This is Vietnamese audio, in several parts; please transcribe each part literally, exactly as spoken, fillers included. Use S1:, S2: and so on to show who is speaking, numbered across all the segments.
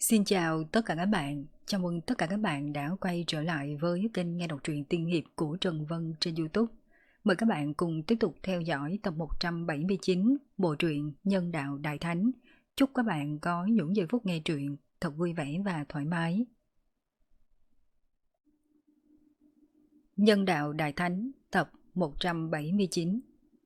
S1: Xin chào tất cả các bạn, chào mừng tất cả các bạn đã quay trở lại với kênh nghe đọc truyện tiên hiệp của Trần Vân trên YouTube. Mời các bạn cùng tiếp tục theo dõi tập một trăm bảy mươi chín bộ truyện Nhân đạo Đại Thánh. Chúc các bạn có những giây phút nghe truyện thật vui vẻ và thoải mái. Nhân đạo Đại Thánh tập một trăm bảy mươi chín.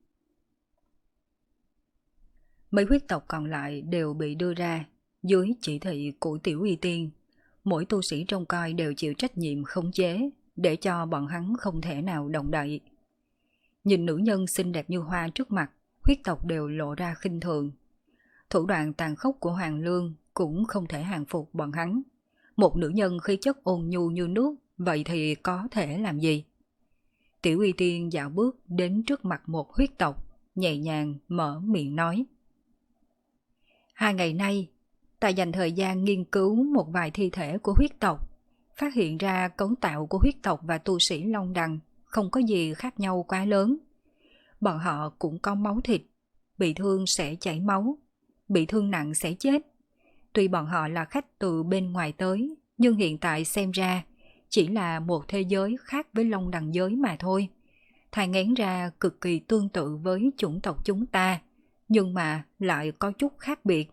S1: Mấy huyết tộc còn lại đều bị đưa ra dưới chỉ thị của Tiểu Y Tiên. Mỗi tu sĩ trông coi đều chịu trách nhiệm khống chế để cho bọn hắn không thể nào động đậy. Nhìn nữ nhân xinh đẹp như hoa trước mặt, huyết tộc đều lộ ra khinh thường. Thủ đoạn tàn khốc của Hoàng Lương cũng không thể hàng phục bọn hắn. Một nữ nhân khí chất ôn nhu như nước, vậy thì có thể làm gì? Tiểu Y Tiên dạo bước đến trước mặt một huyết tộc, nhẹ nhàng mở miệng nói. Hai ngày nay, ta dành thời gian nghiên cứu một vài thi thể của huyết tộc, phát hiện ra cấu tạo của huyết tộc và tu sĩ Long Đằng không có gì khác nhau quá lớn. Bọn họ cũng có máu thịt, bị thương sẽ chảy máu, bị thương nặng sẽ chết. Tuy bọn họ là khách từ bên ngoài tới, nhưng hiện tại xem ra chỉ là một thế giới khác với Long Đằng giới mà thôi. Thai ngén ra cực kỳ tương tự với chủng tộc chúng ta, nhưng mà lại có chút khác biệt.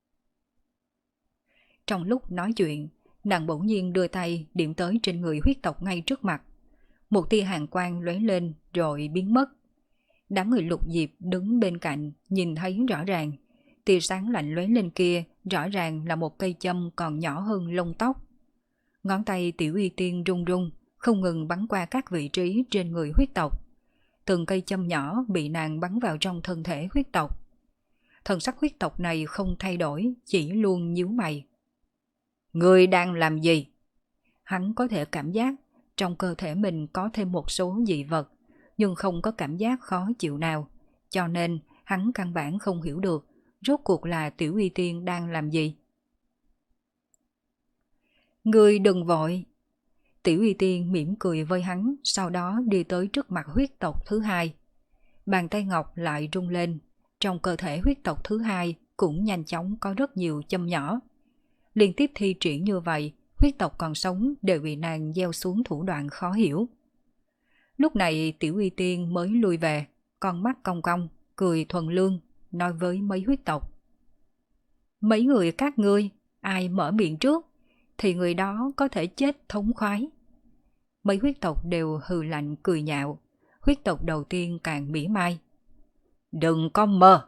S1: Trong lúc nói chuyện, nàng bỗng nhiên đưa tay điểm tới trên người huyết tộc ngay trước mặt. Một tia hàn quang lóe lên rồi biến mất. Đám người Lục Diệp đứng bên cạnh nhìn thấy rõ ràng. Tia sáng lạnh lóe lên kia rõ ràng là một cây châm còn nhỏ hơn lông tóc. Ngón tay Tiểu Y Tiên run run, không ngừng bắn qua các vị trí trên người huyết tộc. Từng cây châm nhỏ bị nàng bắn vào trong thân thể huyết tộc. Thần sắc huyết tộc này không thay đổi, chỉ luôn nhíu mày. Ngươi đang làm gì? Hắn có thể cảm giác trong cơ thể mình có thêm một số dị vật, nhưng không có cảm giác khó chịu nào, cho nên hắn căn bản không hiểu được rốt cuộc là Tiểu Y Tiên đang làm gì. Ngươi đừng vội. Tiểu Y Tiên mỉm cười với hắn, sau đó đi tới trước mặt huyết tộc thứ hai. Bàn tay ngọc lại rung lên, trong cơ thể huyết tộc thứ hai cũng nhanh chóng có rất nhiều châm nhỏ. Liên tiếp thi triển như vậy, huyết tộc còn sống đều bị nàng gieo xuống thủ đoạn khó hiểu. Lúc này Tiểu Y Tiên mới lui về, con mắt cong cong, cười thuần lương, nói với mấy huyết tộc. Mấy người các ngươi, ai mở miệng trước, thì người đó có thể chết thống khoái. Mấy huyết tộc đều hừ lạnh cười nhạo, huyết tộc đầu tiên càng mỉa mai. Đừng có mơ!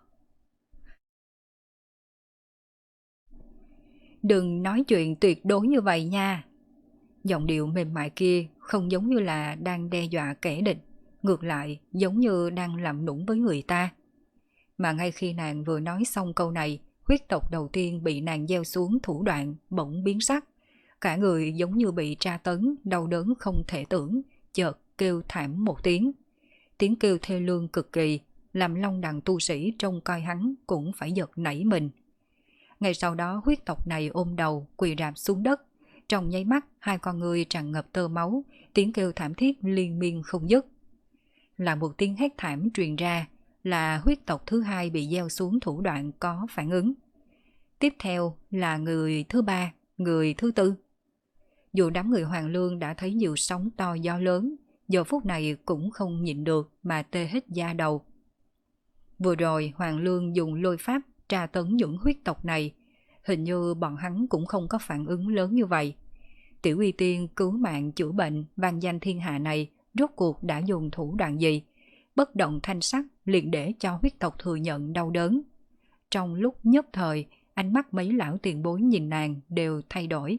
S1: Đừng nói chuyện tuyệt đối như vậy nha. Giọng điệu mềm mại kia không giống như là đang đe dọa kẻ địch, ngược lại giống như đang làm nũng với người ta. Mà ngay khi nàng vừa nói xong câu này, huyết tộc đầu tiên bị nàng gieo xuống thủ đoạn bỗng biến sắc. Cả người giống như bị tra tấn, đau đớn không thể tưởng, chợt kêu thảm một tiếng. Tiếng kêu thê lương cực kỳ, làm Long Đằng tu sĩ trông coi hắn cũng phải giật nảy mình. Ngay sau đó huyết tộc này ôm đầu quỳ rạp xuống đất. Trong nháy mắt hai con người tràn ngập tơ máu, tiếng kêu thảm thiết liên miên không dứt. Là một tiếng hét thảm truyền ra, là huyết tộc thứ hai bị gieo xuống thủ đoạn có phản ứng. Tiếp theo là người thứ ba, người thứ tư. Dù đám người Hoàng Lương đã thấy nhiều sóng to gió lớn, giờ phút này cũng không nhịn được mà tê hết da đầu. Vừa rồi Hoàng Lương dùng lôi pháp tra tấn những huyết tộc này, hình như bọn hắn cũng không có phản ứng lớn như vậy. Tiểu Y Tiên cứu mạng chữa bệnh vang danh thiên hạ này rốt cuộc đã dùng thủ đoạn gì? Bất động thanh sắc liền để cho huyết tộc thừa nhận đau đớn. Trong lúc nhất thời, ánh mắt mấy lão tiền bối nhìn nàng đều thay đổi.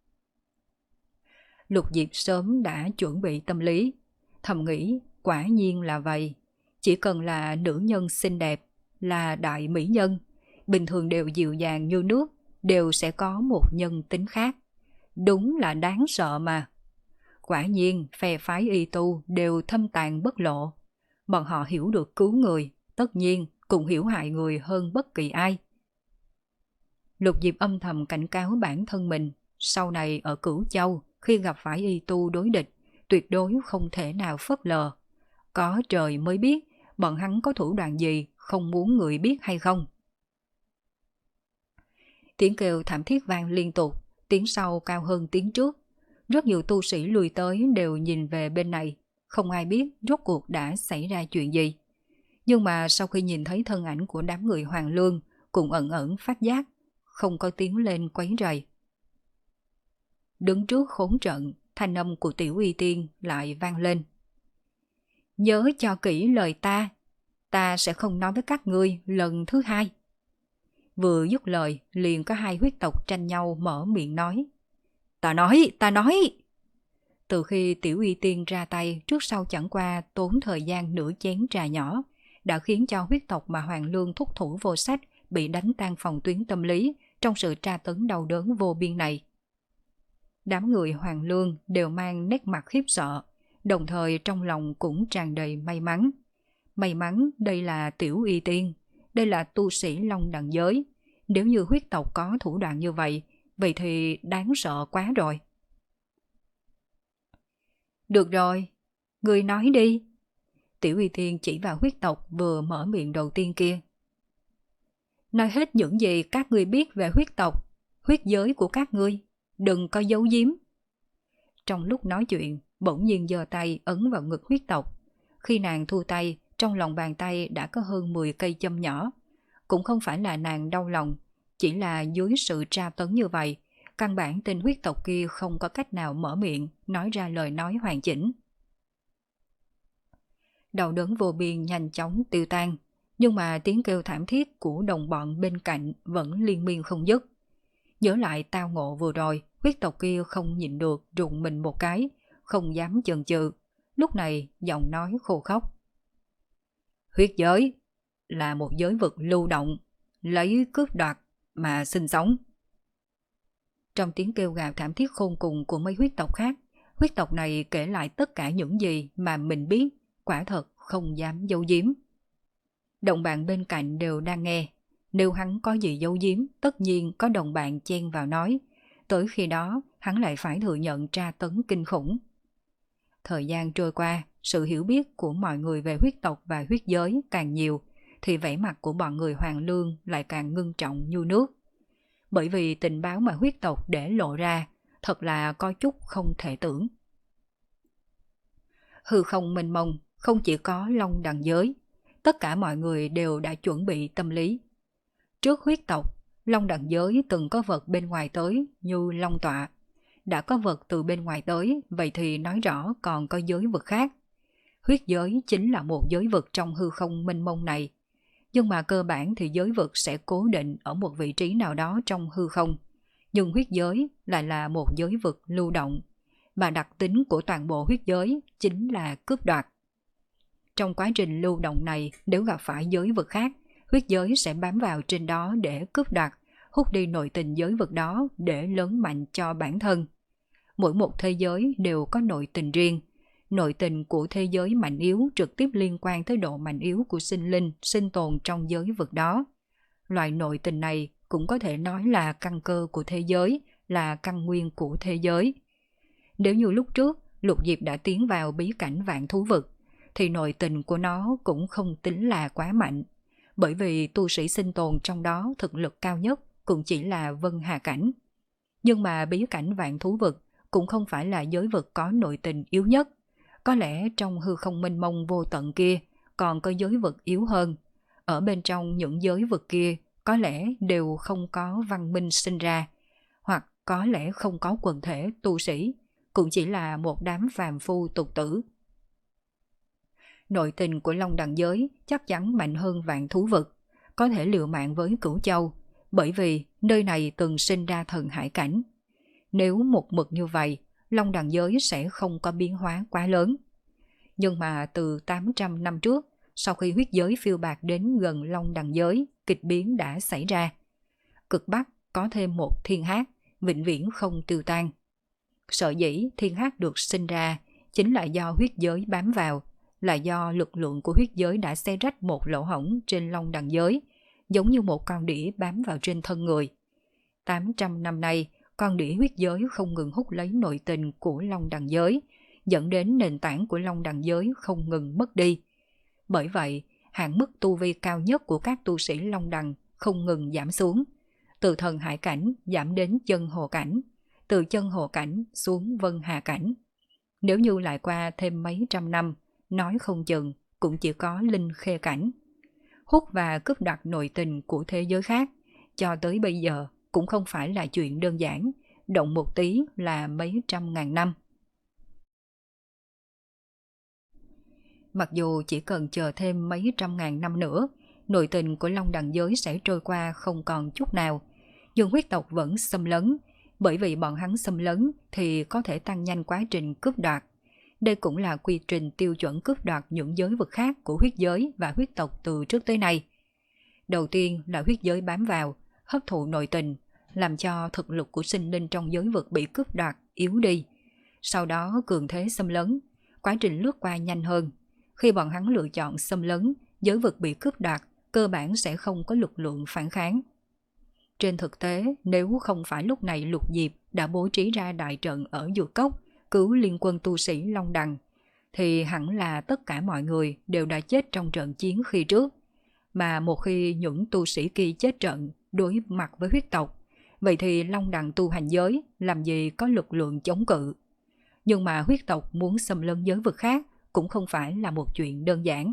S1: Lục Diệp sớm đã chuẩn bị tâm lý, thầm nghĩ quả nhiên là vậy. Chỉ cần là nữ nhân xinh đẹp, là đại mỹ nhân, bình thường đều dịu dàng như nước, đều sẽ có một nhân tính khác. Đúng là đáng sợ mà. Quả nhiên phe phái y tu đều thâm tàn bất lộ. Bọn họ hiểu được cứu người, tất nhiên cũng hiểu hại người hơn bất kỳ ai. Lục Diệp âm thầm cảnh cáo bản thân mình, sau này ở Cửu Châu khi gặp phải y tu đối địch, tuyệt đối không thể nào phớt lờ. Có trời mới biết bọn hắn có thủ đoạn gì không muốn người biết hay không. Tiếng kêu thảm thiết vang liên tục, tiếng sau cao hơn tiếng trước. Rất nhiều tu sĩ lùi tới đều nhìn về bên này, không ai biết rốt cuộc đã xảy ra chuyện gì. Nhưng mà sau khi nhìn thấy thân ảnh của đám người Hoàng Lương, cũng ẩn ẩn phát giác, không có tiếng lên quấy rầy. Đứng trước khốn trận, thanh âm của Tiểu Y Tiên lại vang lên. Nhớ cho kỹ lời ta, ta sẽ không nói với các ngươi lần thứ hai. Vừa dứt lời, liền có hai huyết tộc tranh nhau mở miệng nói. Ta nói, ta nói! Từ khi Tiểu Y Tiên ra tay, trước sau chẳng qua tốn thời gian nửa chén trà nhỏ, đã khiến cho huyết tộc mà Hoàng Lương thúc thủ vô sách bị đánh tan phòng tuyến tâm lý trong sự tra tấn đau đớn vô biên này. Đám người Hoàng Lương đều mang nét mặt khiếp sợ, đồng thời trong lòng cũng tràn đầy may mắn. May mắn đây là Tiểu Y Tiên, đây là tu sĩ Long Đằng giới. Nếu như huyết tộc có thủ đoạn như vậy, vậy thì đáng sợ quá rồi. Được rồi, người nói đi. Tiểu Y Tiên chỉ vào huyết tộc vừa mở miệng đầu tiên kia. Nói hết những gì các ngươi biết về huyết tộc, huyết giới của các ngươi, đừng có giấu giếm. Trong lúc nói chuyện, bỗng nhiên giơ tay ấn vào ngực huyết tộc. Khi nàng thu tay, trong lòng bàn tay đã có hơn mười cây châm nhỏ. Cũng không phải là nàng đau lòng, chỉ là dưới sự tra tấn như vậy, căn bản tên huyết tộc kia không có cách nào mở miệng, nói ra lời nói hoàn chỉnh. Đau đớn vô biên nhanh chóng tiêu tan, nhưng mà tiếng kêu thảm thiết của đồng bọn bên cạnh vẫn liên miên không dứt. Nhớ lại tao ngộ vừa rồi, huyết tộc kia không nhịn được rụng mình một cái, không dám chần chừ. Lúc này giọng nói khô khóc. Huyết giới là một giới vực lưu động, lấy cướp đoạt mà sinh sống. Trong tiếng kêu gào thảm thiết khôn cùng của mấy huyết tộc khác, huyết tộc này kể lại tất cả những gì mà mình biết, quả thật không dám giấu giếm. Đồng bạn bên cạnh đều đang nghe, nếu hắn có gì giấu giếm, tất nhiên có đồng bạn chen vào nói, tới khi đó hắn lại phải thừa nhận tra tấn kinh khủng. Thời gian trôi qua, sự hiểu biết của mọi người về huyết tộc và huyết giới càng nhiều, thì vẻ mặt của bọn người Hoàng Lương lại càng ngưng trọng như nước. Bởi vì tình báo mà huyết tộc để lộ ra, thật là có chút không thể tưởng. Hư không mênh mông, không chỉ có Long Đằng giới, tất cả mọi người đều đã chuẩn bị tâm lý. Trước huyết tộc, Long Đằng giới từng có vật bên ngoài tới như Long Tọa. Đã có vật từ bên ngoài tới, vậy thì nói rõ còn có giới vực khác. Huyết giới chính là một giới vực trong hư không mênh mông này. Nhưng mà cơ bản thì giới vực sẽ cố định ở một vị trí nào đó trong hư không. Nhưng huyết giới lại là một giới vực lưu động, mà đặc tính của toàn bộ huyết giới chính là cướp đoạt. Trong quá trình lưu động này, nếu gặp phải giới vực khác, huyết giới sẽ bám vào trên đó để cướp đoạt, hút đi nội tình giới vực đó để lớn mạnh cho bản thân. Mỗi một thế giới đều có nội tình riêng. Nội tình của thế giới mạnh yếu trực tiếp liên quan tới độ mạnh yếu của sinh linh sinh tồn trong giới vực đó. Loại nội tình này cũng có thể nói là căn cơ của thế giới, là căn nguyên của thế giới. Nếu như lúc trước Lục Diệp đã tiến vào bí cảnh vạn thú vực, thì nội tình của nó cũng không tính là quá mạnh. Bởi vì tu sĩ sinh tồn trong đó thực lực cao nhất cũng chỉ là Vân Hà Cảnh. Nhưng mà bí cảnh vạn thú vực cũng không phải là giới vực có nội tình yếu nhất. Có lẽ trong hư không mênh mông vô tận kia còn có giới vực yếu hơn. Ở bên trong những giới vực kia có lẽ đều không có văn minh sinh ra, hoặc có lẽ không có quần thể tu sĩ, cũng chỉ là một đám phàm phu tục tử. Nội tình của Long Đằng giới chắc chắn mạnh hơn vạn thú vực, có thể liều mạng với Cửu Châu, bởi vì nơi này từng sinh ra thần hải cảnh. Nếu một mực như vậy, Long Đằng giới sẽ không có biến hóa quá lớn. Nhưng mà từ tám trăm năm trước, sau khi huyết giới phiêu bạt đến gần Long Đằng giới, kịch biến đã xảy ra. Cực Bắc có thêm một thiên hát, vĩnh viễn không tiêu tan. Sở dĩ thiên hát được sinh ra chính là do huyết giới bám vào, là do lực lượng của huyết giới đã xé rách một lỗ hổng trên Long Đằng giới, giống như một con đĩa bám vào trên thân người. tám trăm năm nay, con đĩa huyết giới không ngừng hút lấy nội tình của Long Đằng giới, dẫn đến nền tảng của Long Đằng giới không ngừng mất đi. Bởi vậy, hạn mức tu vi cao nhất của các tu sĩ Long Đằng không ngừng giảm xuống. từ thần hải cảnh giảm đến chân hồ cảnh, từ chân hồ cảnh xuống vân hà cảnh. Nếu như lại qua thêm mấy trăm năm, nói không chừng cũng chỉ có linh khê cảnh. Hút và cướp đoạt nội tình của thế giới khác, cho tới bây giờ cũng không phải là chuyện đơn giản, động một tí là mấy trăm ngàn năm. Mặc dù chỉ cần chờ thêm mấy trăm ngàn năm nữa, nội tình của Long Đằng giới sẽ trôi qua không còn chút nào, nhưng huyết tộc vẫn xâm lấn, bởi vì bọn hắn xâm lấn thì có thể tăng nhanh quá trình cướp đoạt. Đây cũng là quy trình tiêu chuẩn cướp đoạt những giới vực khác của huyết giới và huyết tộc từ trước tới nay. Đầu tiên là huyết giới bám vào, hấp thụ nội tình, làm cho thực lực của sinh linh trong giới vực bị cướp đoạt, yếu đi. Sau đó cường thế xâm lấn, quá trình lướt qua nhanh hơn. Khi bọn hắn lựa chọn xâm lấn, giới vực bị cướp đoạt, cơ bản sẽ không có lực lượng phản kháng. Trên thực tế, nếu không phải lúc này Lục Diệp đã bố trí ra đại trận ở Dược Cốc, cứu liên quân tu sĩ Long Đằng, thì hẳn là tất cả mọi người đều đã chết trong trận chiến khi trước. Mà một khi những tu sĩ kia chết trận đối mặt với huyết tộc, vậy thì Long Đằng tu hành giới làm gì có lực lượng chống cự. Nhưng mà huyết tộc muốn xâm lấn giới vực khác cũng không phải là một chuyện đơn giản.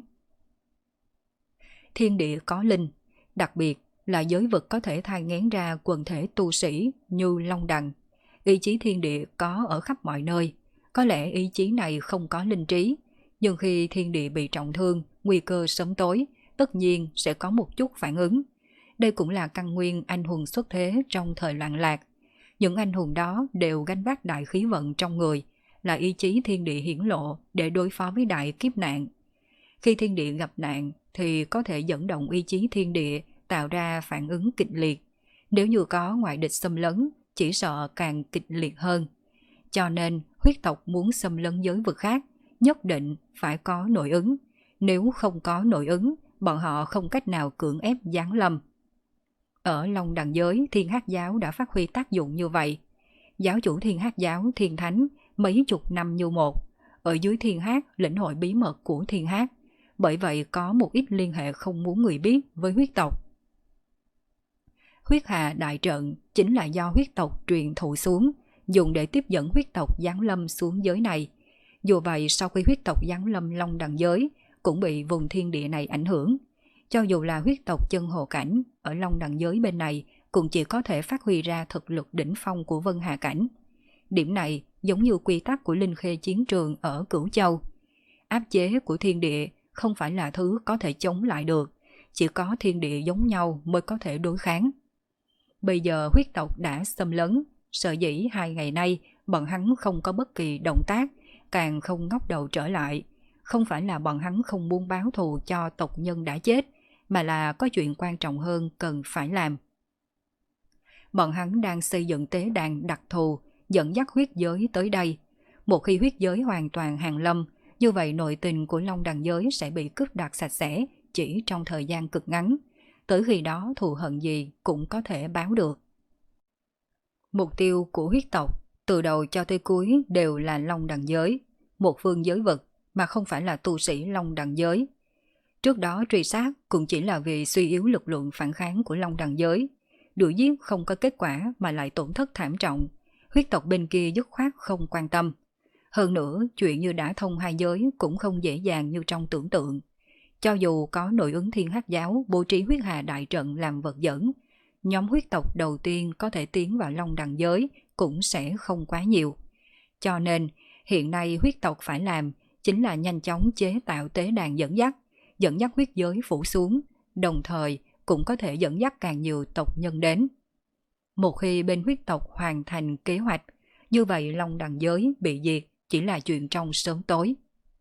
S1: Thiên địa có linh, đặc biệt là giới vực có thể thai nghén ra quần thể tu sĩ như Long Đằng. Ý chí thiên địa có ở khắp mọi nơi, có lẽ ý chí này không có linh trí, nhưng khi thiên địa bị trọng thương, nguy cơ sớm tối, tất nhiên sẽ có một chút phản ứng. Đây cũng là căn nguyên anh hùng xuất thế trong thời loạn lạc. Những anh hùng đó đều gánh vác đại khí vận trong người, là ý chí thiên địa hiển lộ để đối phó với đại kiếp nạn. Khi thiên địa gặp nạn thì có thể dẫn động ý chí thiên địa tạo ra phản ứng kịch liệt. Nếu như có ngoại địch xâm lấn, chỉ sợ càng kịch liệt hơn. Cho nên huyết tộc muốn xâm lấn giới vực khác, nhất định phải có nội ứng. Nếu không có nội ứng, bọn họ không cách nào cưỡng ép giáng lâm. Ở Long Đằng giới, Thiên Hắc giáo đã phát huy tác dụng như vậy. Giáo chủ Thiên Hắc giáo Thiên Thánh mấy chục năm như một, ở dưới Thiên Hắc lĩnh hội bí mật của Thiên Hắc, bởi vậy có một ít liên hệ không muốn người biết với huyết tộc. Huyết Hà đại trận chính là do huyết tộc truyền thụ xuống, dùng để tiếp dẫn huyết tộc giáng lâm xuống giới này. Dù vậy, sau khi huyết tộc giáng lâm Long Đằng giới cũng bị vùng thiên địa này ảnh hưởng. Cho dù là huyết tộc chân hồ cảnh ở Long Đằng giới bên này cũng chỉ có thể phát huy ra thực lực đỉnh phong của Vân Hà cảnh. Điểm này giống như quy tắc của Linh Khê chiến trường ở Cửu Châu. Áp chế của thiên địa không phải là thứ có thể chống lại được, chỉ có thiên địa giống nhau mới có thể đối kháng. Bây giờ huyết tộc đã xâm lấn, sở dĩ hai ngày nay bọn hắn không có bất kỳ động tác, càng không ngóc đầu trở lại. Không phải là bọn hắn không muốn báo thù cho tộc nhân đã chết, mà là có chuyện quan trọng hơn cần phải làm. Bọn hắn đang xây dựng tế đàn đặc thù, dẫn dắt huyết giới tới đây. Một khi huyết giới hoàn toàn hàng lâm, như vậy nội tình của Long Đằng giới sẽ bị cướp đoạt sạch sẽ chỉ trong thời gian cực ngắn. Tới khi đó thù hận gì cũng có thể báo được. Mục tiêu của huyết tộc từ đầu cho tới cuối đều là Long Đằng giới, một phương giới vực mà không phải là tu sĩ Long Đằng giới. Trước đó truy sát cũng chỉ là vì suy yếu lực lượng phản kháng của Long Đằng giới. Đuổi giết không có kết quả mà lại tổn thất thảm trọng. Huyết tộc bên kia dứt khoát không quan tâm. Hơn nữa, chuyện như đã thông hai giới cũng không dễ dàng như trong tưởng tượng. Cho dù có nội ứng Thiên Hắc giáo bố trí huyết hà đại trận làm vật dẫn, nhóm huyết tộc đầu tiên có thể tiến vào Long Đằng giới cũng sẽ không quá nhiều. Cho nên, hiện nay huyết tộc phải làm chính là nhanh chóng chế tạo tế đàn dẫn dắt, dẫn dắt huyết giới phủ xuống, đồng thời cũng có thể dẫn dắt càng nhiều tộc nhân đến. Một khi bên huyết tộc hoàn thành kế hoạch, như vậy Long Đằng giới bị diệt chỉ là chuyện trong sớm tối.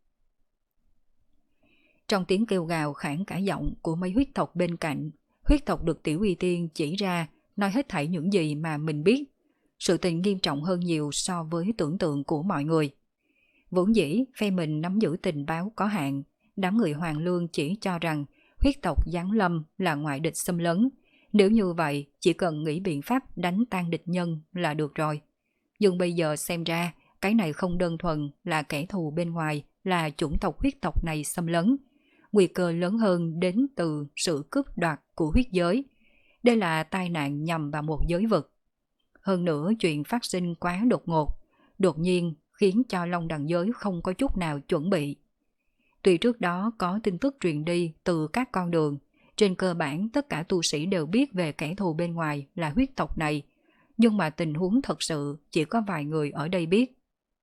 S1: Trong tiếng kêu gào khản cả giọng của mấy huyết tộc bên cạnh, huyết tộc được Tiểu Uy Tiên chỉ ra, nói hết thảy những gì mà mình biết. Sự tình nghiêm trọng hơn nhiều so với tưởng tượng của mọi người. Vốn dĩ, phe mình nắm giữ tình báo có hạn, đám người Hoàng Lương chỉ cho rằng huyết tộc giáng lâm là ngoại địch xâm lấn. Nếu như vậy, chỉ cần nghĩ biện pháp đánh tan địch nhân là được rồi. Nhưng bây giờ xem ra, cái này không đơn thuần là kẻ thù bên ngoài, là chủng tộc huyết tộc này xâm lấn. Nguy cơ lớn hơn đến từ sự cướp đoạt của huyết giới. Đây là tai nạn nhằm vào một giới vực. Hơn nữa chuyện phát sinh quá đột ngột, đột nhiên khiến cho Long Đằng giới không có chút nào chuẩn bị. Tuy trước đó có tin tức truyền đi từ các con đường, trên cơ bản tất cả tu sĩ đều biết về kẻ thù bên ngoài là huyết tộc này, nhưng mà tình huống thật sự chỉ có vài người ở đây biết.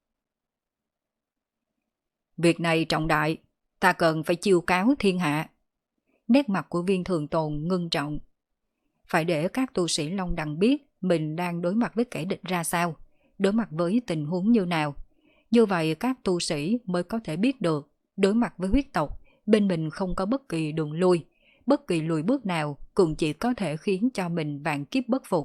S1: Việc này trọng đại, ta cần phải chiêu cáo thiên hạ. Nét mặt của Viên Thường Tồn ngưng trọng. Phải để các tu sĩ Long Đằng biết mình đang đối mặt với kẻ địch ra sao, đối mặt với tình huống như nào. Như vậy các tu sĩ mới có thể biết được đối mặt với huyết tộc, bên mình không có bất kỳ đường lui, bất kỳ lùi bước nào cũng chỉ có thể khiến cho mình vạn kiếp bất phục.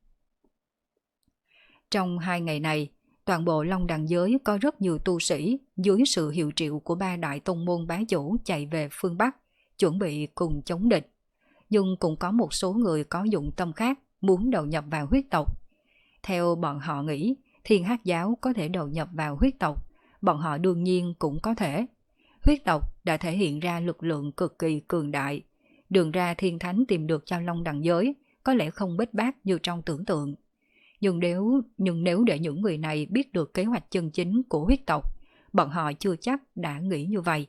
S1: Trong hai ngày này, toàn bộ Long Đằng giới có rất nhiều tu sĩ dưới sự hiệu triệu của ba đại tông môn bá chủ chạy về phương Bắc, chuẩn bị cùng chống địch. Nhưng cũng có một số người có dụng tâm khác muốn đầu nhập vào huyết tộc. Theo bọn họ nghĩ, Thiên Hắc giáo có thể đầu nhập vào huyết tộc, bọn họ đương nhiên cũng có thể. Huyết tộc đã thể hiện ra lực lượng cực kỳ cường đại. Đường ra thiên thánh tìm được cho Long Đằng giới có lẽ không bết bát như trong tưởng tượng. Nhưng nếu, nhưng nếu để những người này biết được kế hoạch chân chính của huyết tộc, bọn họ chưa chắc đã nghĩ như vậy.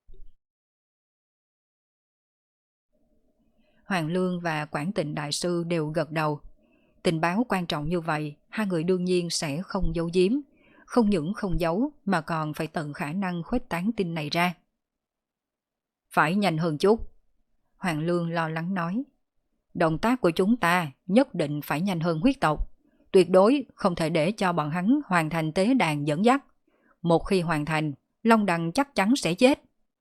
S1: Hoàng Lương và Quảng Tịnh Đại Sư đều gật đầu. Tình báo quan trọng như vậy, hai người đương nhiên sẽ không giấu giếm. Không những không giấu mà còn phải tận khả năng khuếch tán tin này ra. Phải nhanh hơn chút. Hoàng Lương lo lắng nói. Động tác của chúng ta nhất định phải nhanh hơn huyết tộc. Tuyệt đối không thể để cho bọn hắn hoàn thành tế đàn dẫn dắt. Một khi hoàn thành, Long Đằng chắc chắn sẽ chết.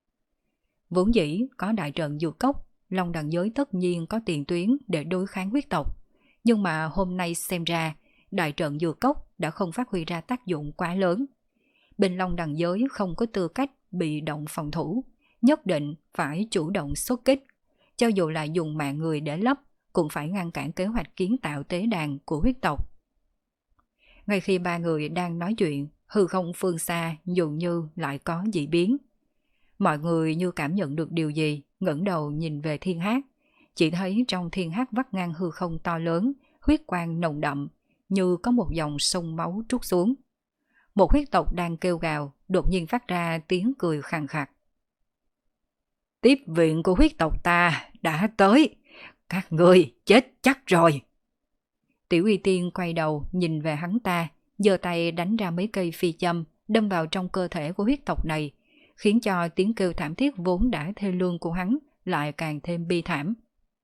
S1: Vốn dĩ có đại trận dược cốc, Long Đằng giới tất nhiên có tiền tuyến để đối kháng huyết tộc. Nhưng mà hôm nay xem ra, đại trận dược cốc đã không phát huy ra tác dụng quá lớn. Bên Long Đằng giới không có tư cách bị động phòng thủ, nhất định phải chủ động xuất kích. Cho dù là dùng mạng người để lấp, cũng phải ngăn cản kế hoạch kiến tạo tế đàn của huyết tộc. Ngay khi ba người đang nói chuyện, hư không phương xa dường như lại có dị biến. Mọi người như cảm nhận được điều gì, ngẩng đầu nhìn về thiên hát. Chỉ thấy trong thiên hát vắt ngang hư không to lớn, huyết quang nồng đậm, như có một dòng sông máu trút xuống. Một huyết tộc đang kêu gào, đột nhiên phát ra tiếng cười khàn khặt. Tiếp viện của huyết tộc ta đã tới, các người chết chắc rồi. Tiểu Y Tiên quay đầu nhìn về hắn ta, giơ tay đánh ra mấy cây phi châm, đâm vào trong cơ thể của huyết tộc này, khiến cho tiếng kêu thảm thiết vốn đã thê lương của hắn lại càng thêm bi thảm.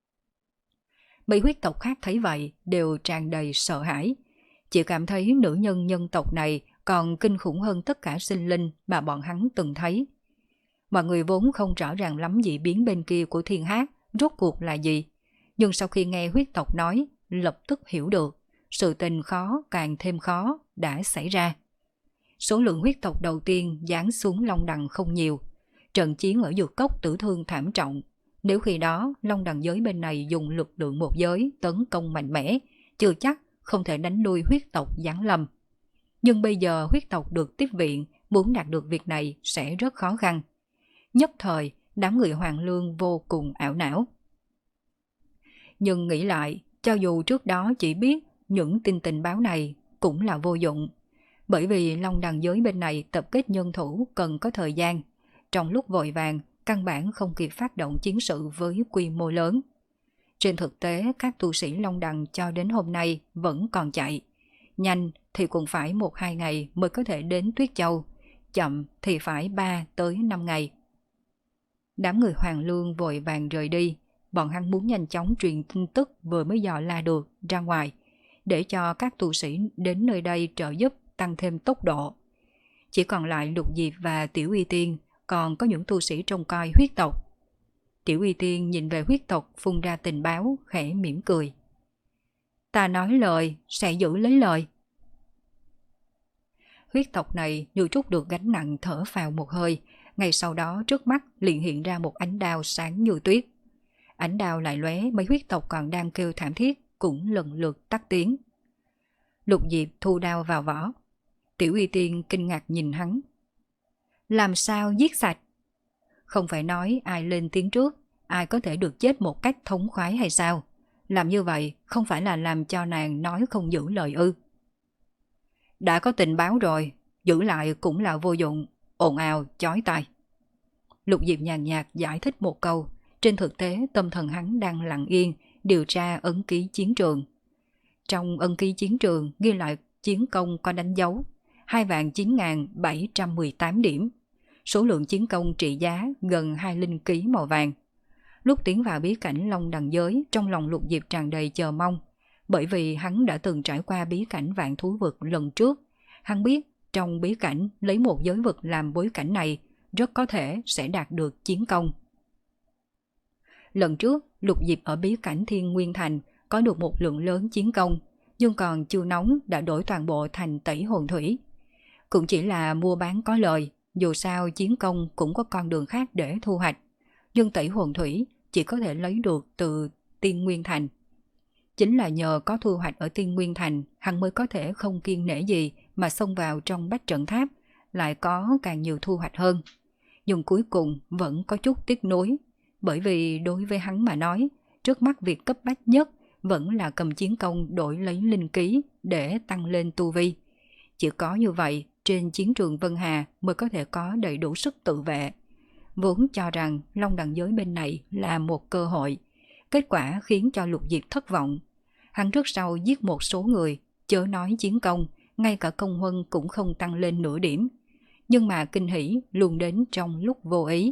S1: Mấy huyết tộc khác thấy vậy đều tràn đầy sợ hãi, chỉ cảm thấy nữ nhân nhân tộc này còn kinh khủng hơn tất cả sinh linh mà bọn hắn từng thấy. Mọi người vốn không rõ ràng lắm dị biến bên kia của thiên hát rốt cuộc là gì, nhưng sau khi nghe huyết tộc nói, lập tức hiểu được sự tình khó càng thêm khó đã xảy ra. Số lượng huyết tộc đầu tiên giáng xuống Long Đằng không nhiều, trận chiến ở dược cốc tử thương thảm trọng. Nếu khi đó Long Đằng giới bên này dùng lực lượng một giới tấn công mạnh mẽ, chưa chắc không thể đánh lui huyết tộc giáng lâm. Nhưng bây giờ huyết tộc được tiếp viện, muốn đạt được việc này sẽ rất khó khăn. Nhất thời, đám người Hoàng Lương vô cùng ảo não. Nhưng nghĩ lại, cho dù trước đó chỉ biết những tin tình báo này cũng là vô dụng. Bởi vì Long Đằng giới bên này tập kết nhân thủ cần có thời gian. Trong lúc vội vàng, căn bản không kịp phát động chiến sự với quy mô lớn. Trên thực tế, các tu sĩ Long Đằng cho đến hôm nay vẫn còn chạy. Nhanh thì cũng phải một hai ngày mới có thể đến Tuyết Châu, chậm thì phải ba tới năm ngày. Đám người Hoàng Lương vội vàng rời đi, bọn hắn muốn nhanh chóng truyền tin tức vừa mới dò la được ra ngoài, để cho các tu sĩ đến nơi đây trợ giúp tăng thêm tốc độ. Chỉ còn lại Lục Diệp và Tiểu Y Tiên, còn có những tu sĩ trông coi huyết tộc. Tiểu Y Tiên nhìn về huyết tộc phun ra tình báo, khẽ mỉm cười. Ta nói lời, sẽ giữ lấy lời. Huyết tộc này như trút được gánh nặng thở phào một hơi, ngay sau đó trước mắt liền hiện ra một ánh đao sáng như tuyết. Ánh đao lại lóe, mấy huyết tộc còn đang kêu thảm thiết cũng lần lượt tắt tiếng. Lục Diệp thu đao vào vỏ. Tiểu Y Tiên kinh ngạc nhìn hắn. Làm sao giết sạch? Không phải nói ai lên tiếng trước, ai có thể được chết một cách thống khoái hay sao? Làm như vậy không phải là làm cho nàng nói không giữ lời ư? Đã có tình báo rồi, giữ lại cũng là vô dụng, ồn ào, chói tai. Lục Diệp nhàn nhạt giải thích một câu, trên thực tế tâm thần hắn đang lặng yên, điều tra ấn ký chiến trường. Trong ấn ký chiến trường ghi lại chiến công có đánh dấu, hai vạn chín nghìn bảy trăm mười tám điểm, số lượng chiến công trị giá gần hai linh ký màu vàng. Lúc tiến vào bí cảnh Long Đằng Giới, trong lòng Lục Diệp tràn đầy chờ mong, bởi vì hắn đã từng trải qua bí cảnh Vạn Thú Vực lần trước. Hắn biết trong bí cảnh lấy một giới vực làm bối cảnh này rất có thể sẽ đạt được chiến công. Lần trước, Lục Diệp ở bí cảnh Thiên Nguyên Thành có được một lượng lớn chiến công, nhưng còn chưa nóng đã đổi toàn bộ thành Tẩy Hồn Thủy. Cũng chỉ là mua bán có lời, dù sao chiến công cũng có con đường khác để thu hoạch, nhưng Tẩy Hồn Thủy chỉ có thể lấy được từ Tiên Nguyên Thành. Chính là nhờ có thu hoạch ở Tiên Nguyên Thành, hắn mới có thể không kiêng nể gì mà xông vào trong Bách Trận Tháp, lại có càng nhiều thu hoạch hơn. Nhưng cuối cùng vẫn có chút tiếc nuối, bởi vì đối với hắn mà nói, trước mắt việc cấp bách nhất vẫn là cầm chiến công đổi lấy linh ký để tăng lên tu vi. Chỉ có như vậy, trên chiến trường Vân Hà mới có thể có đầy đủ sức tự vệ. Vốn cho rằng Long Đằng Giới bên này là một cơ hội, kết quả khiến cho Lục Diệp thất vọng. Hắn trước sau giết một số người, chớ nói chiến công, ngay cả công huân cũng không tăng lên nửa điểm. Nhưng mà kinh hỉ luôn đến trong lúc vô ý.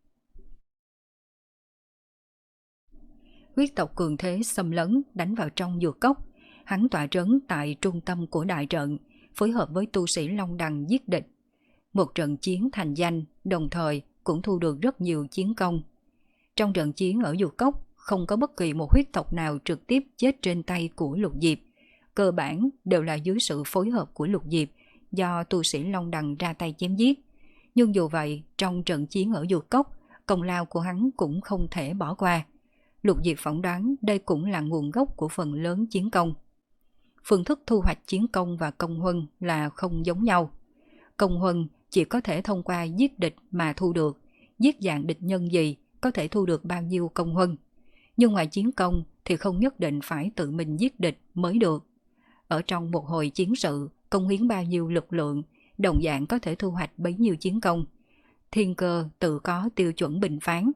S1: Huyết tộc cường thế xâm lấn đánh vào trong dược cốc. Hắn tọa trấn tại trung tâm của đại trận, phối hợp với tu sĩ Long Đằng giết địch. Một trận chiến thành danh, đồng thời cũng thu được rất nhiều chiến công. Trong trận chiến ở dược cốc, không có bất kỳ một huyết tộc nào trực tiếp chết trên tay của Lục Diệp. Cơ bản đều là dưới sự phối hợp của Lục Diệp, do tu sĩ Long Đằng ra tay chém giết. Nhưng dù vậy, trong trận chiến ở dược cốc, công lao của hắn cũng không thể bỏ qua. Lục Diệp phỏng đoán đây cũng là nguồn gốc của phần lớn chiến công. Phương thức thu hoạch chiến công và công huân là không giống nhau. Công huân chỉ có thể thông qua giết địch mà thu được, giết dạng địch nhân gì có thể thu được bao nhiêu công huân. Nhưng ngoài chiến công thì không nhất định phải tự mình giết địch mới được. Ở trong một hồi chiến sự, công hiến bao nhiêu lực lượng, đồng dạng có thể thu hoạch bấy nhiêu chiến công. Thiên cơ tự có tiêu chuẩn bình phán.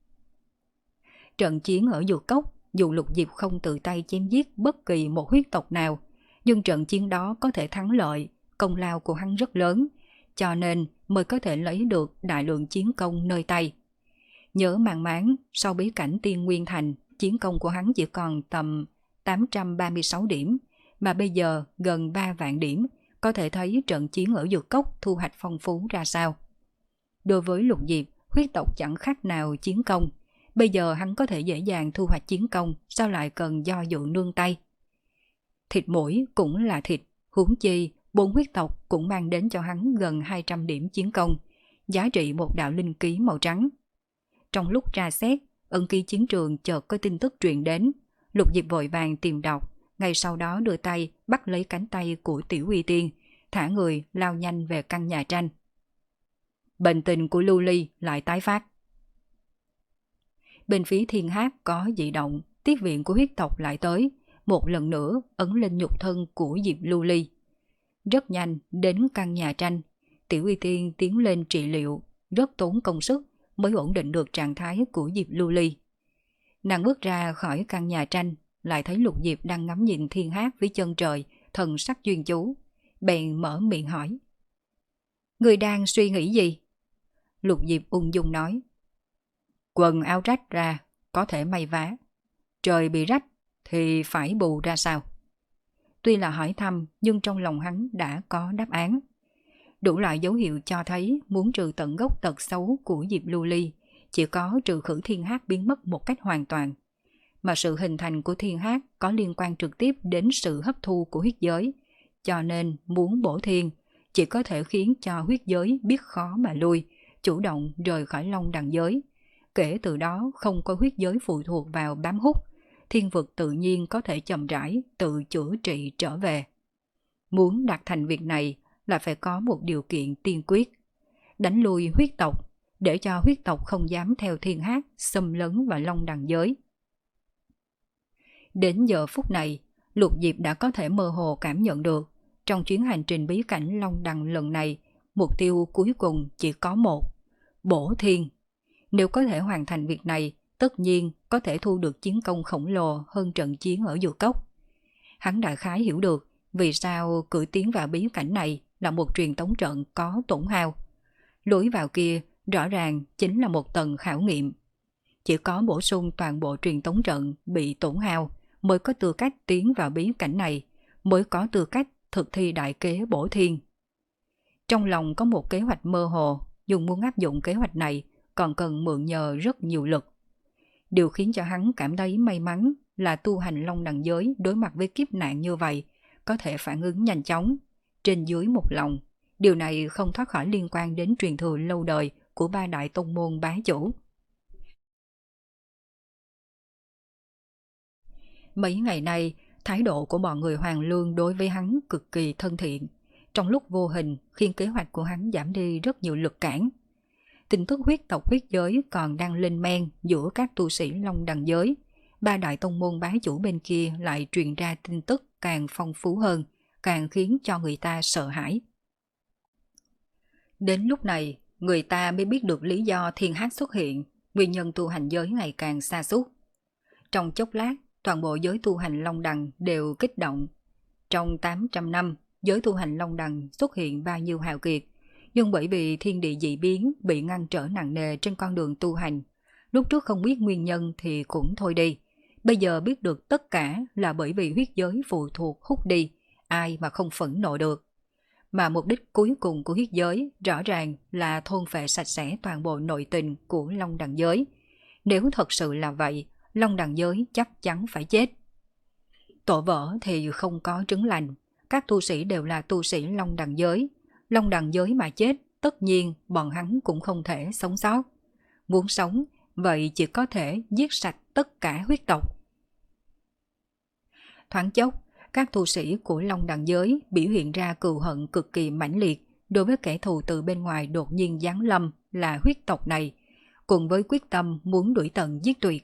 S1: Trận chiến ở dược cốc, dù Lục Diệp không tự tay chém giết bất kỳ một huyết tộc nào, nhưng trận chiến đó có thể thắng lợi, công lao của hắn rất lớn, cho nên mới có thể lấy được đại lượng chiến công nơi tay. Nhớ mang máng, sau bí cảnh Tiên Nguyên Thành, chiến công của hắn chỉ còn tầm tám trăm ba mươi sáu điểm, mà bây giờ gần ba vạn điểm, có thể thấy trận chiến ở dược cốc thu hoạch phong phú ra sao. Đối với Lục Diệp, huyết tộc chẳng khác nào chiến công. Bây giờ hắn có thể dễ dàng thu hoạch chiến công, sao lại cần do dự nương tay. Thịt mũi cũng là thịt, huống chi bốn huyết tộc cũng mang đến cho hắn gần hai trăm điểm chiến công, giá trị một đạo linh ký màu trắng. Trong lúc tra xét, ân ký chiến trường chợt có tin tức truyền đến. Lục Diệp vội vàng tìm đọc, ngay sau đó đưa tay bắt lấy cánh tay của Tiểu Uy Tiên, thả người lao nhanh về căn nhà tranh. Bệnh tình của Lưu Ly lại tái phát. Bên phía Thiên Hát có dị động, tiếp viện của huyết tộc lại tới, một lần nữa ấn lên nhục thân của Diệp Lưu Ly. Rất nhanh đến căn nhà tranh, Tiểu Uy Tiên tiến lên trị liệu, rất tốn công sức mới ổn định được trạng thái của Diệp Lưu Ly. Nàng bước ra khỏi căn nhà tranh, lại thấy Lục Diệp đang ngắm nhìn Thiên Hát với chân trời, thần sắc chuyên chú, bèn mở miệng hỏi. Người đang suy nghĩ gì? Lục Diệp ung dung nói. Quần áo rách ra, có thể may vá. Trời bị rách, thì phải bù ra sao? Tuy là hỏi thăm, nhưng trong lòng hắn đã có đáp án. Đủ loại dấu hiệu cho thấy muốn trừ tận gốc tật xấu của Diệp Lưu Ly, chỉ có trừ khử Thiên Hát biến mất một cách hoàn toàn. Mà sự hình thành của Thiên Hát có liên quan trực tiếp đến sự hấp thu của huyết giới, cho nên muốn bổ thiên, chỉ có thể khiến cho huyết giới biết khó mà lui, chủ động rời khỏi Long Đằng Giới. Kể từ đó không có huyết giới phụ thuộc vào bám hút, thiên vực tự nhiên có thể chậm rãi tự chữa trị trở về. Muốn đạt thành việc này là phải có một điều kiện tiên quyết. Đánh lui huyết tộc, để cho huyết tộc không dám theo Thiên Hát xâm lấn vào Long Đằng Giới. Đến giờ phút này, Lục Diệp đã có thể mơ hồ cảm nhận được, trong chuyến hành trình bí cảnh Long Đằng lần này, mục tiêu cuối cùng chỉ có một, bổ thiên. Nếu có thể hoàn thành việc này, tất nhiên có thể thu được chiến công khổng lồ hơn trận chiến ở Dược Cốc. Hắn đại khái hiểu được vì sao cử tiến vào bí cảnh này là một truyền tống trận có tổn hao. Lối vào kia rõ ràng chính là một tầng khảo nghiệm. Chỉ có bổ sung toàn bộ truyền tống trận bị tổn hao mới có tư cách tiến vào bí cảnh này, mới có tư cách thực thi đại kế bổ thiên. Trong lòng có một kế hoạch mơ hồ, nhưng muốn áp dụng kế hoạch này còn cần mượn nhờ rất nhiều lực. Điều khiến cho hắn cảm thấy may mắn là tu hành Long Đằng giới đối mặt với kiếp nạn như vậy, có thể phản ứng nhanh chóng, trên dưới một lòng. Điều này không thoát khỏi liên quan đến truyền thừa lâu đời của ba đại tông môn bá chủ. Mấy ngày nay, thái độ của bọn người Hoàng Lương đối với hắn cực kỳ thân thiện, trong lúc vô hình khiến kế hoạch của hắn giảm đi rất nhiều lực cản. Tin tức huyết tộc huyết giới còn đang lên men giữa các tu sĩ Long Đằng giới, ba đại tông môn bá chủ bên kia lại truyền ra tin tức càng phong phú hơn, càng khiến cho người ta sợ hãi. Đến lúc này, người ta mới biết được lý do thiên hát xuất hiện, nguyên nhân tu hành giới ngày càng sa sút. Trong chốc lát, toàn bộ giới tu hành Long Đằng đều kích động. Trong tám trăm năm, giới tu hành Long Đằng xuất hiện bao nhiêu hào kiệt, nhưng bởi vì thiên địa dị biến bị ngăn trở nặng nề trên con đường tu hành. Lúc trước không biết nguyên nhân thì cũng thôi đi. Bây giờ biết được tất cả là bởi vì huyết giới phụ thuộc hút đi, ai mà không phẫn nộ được. Mà mục đích cuối cùng của huyết giới rõ ràng là thôn phệ sạch sẽ toàn bộ nội tình của Long Đằng giới. Nếu thật sự là vậy, Long Đằng giới chắc chắn phải chết. Tổ vỡ thì không có trứng lành, các tu sĩ đều là tu sĩ Long Đằng giới. Long Đằng giới mà chết, tất nhiên bọn hắn cũng không thể sống sót. Muốn sống, vậy chỉ có thể giết sạch tất cả huyết tộc. Thoáng chốc, các tu sĩ của Long Đằng giới biểu hiện ra cừu hận cực kỳ mãnh liệt đối với kẻ thù từ bên ngoài đột nhiên giáng lâm là huyết tộc này, cùng với quyết tâm muốn đuổi tận giết tuyệt.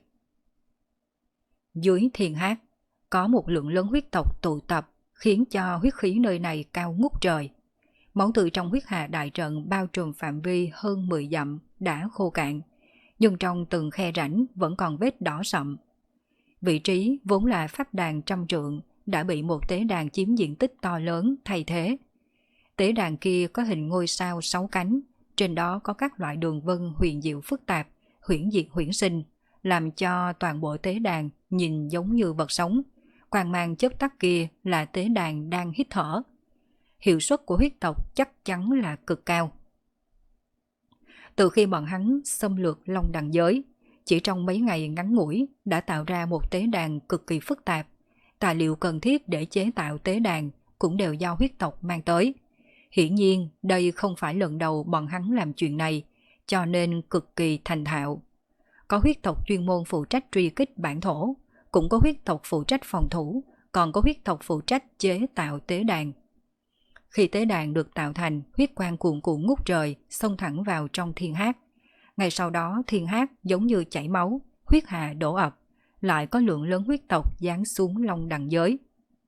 S1: Dưới thiên hát, có một lượng lớn huyết tộc tụ tập khiến cho huyết khí nơi này cao ngút trời. Máu từ trong huyết hà đại trận bao trùm phạm vi hơn mười dặm đã khô cạn, nhưng trong từng khe rãnh vẫn còn vết đỏ sậm. Vị trí vốn là pháp đàn trăm trượng đã bị một tế đàn chiếm diện tích to lớn thay thế. Tế đàn kia có hình ngôi sao sáu cánh, trên đó có các loại đường vân huyền diệu phức tạp, huyễn diệt huyễn sinh, làm cho toàn bộ tế đàn nhìn giống như vật sống. Quang mang chớp tắt kia là tế đàn đang hít thở. Hiệu suất của huyết tộc chắc chắn là cực cao. Từ khi bọn hắn xâm lược Long Đằng giới, chỉ trong mấy ngày ngắn ngủi đã tạo ra một tế đàn cực kỳ phức tạp. Tài liệu cần thiết để chế tạo tế đàn cũng đều do huyết tộc mang tới. Hiển nhiên đây không phải lần đầu bọn hắn làm chuyện này, cho nên cực kỳ thành thạo. Có huyết tộc chuyên môn phụ trách truy kích bản thổ, cũng có huyết tộc phụ trách phòng thủ, còn có huyết tộc phụ trách chế tạo tế đàn. Khi tế đàn được tạo thành, huyết quang cuồn cuộn ngút trời, xông thẳng vào trong thiên hát. Ngay sau đó thiên hát giống như chảy máu, huyết hà đổ ập, lại có lượng lớn huyết tộc giáng xuống Long Đằng giới.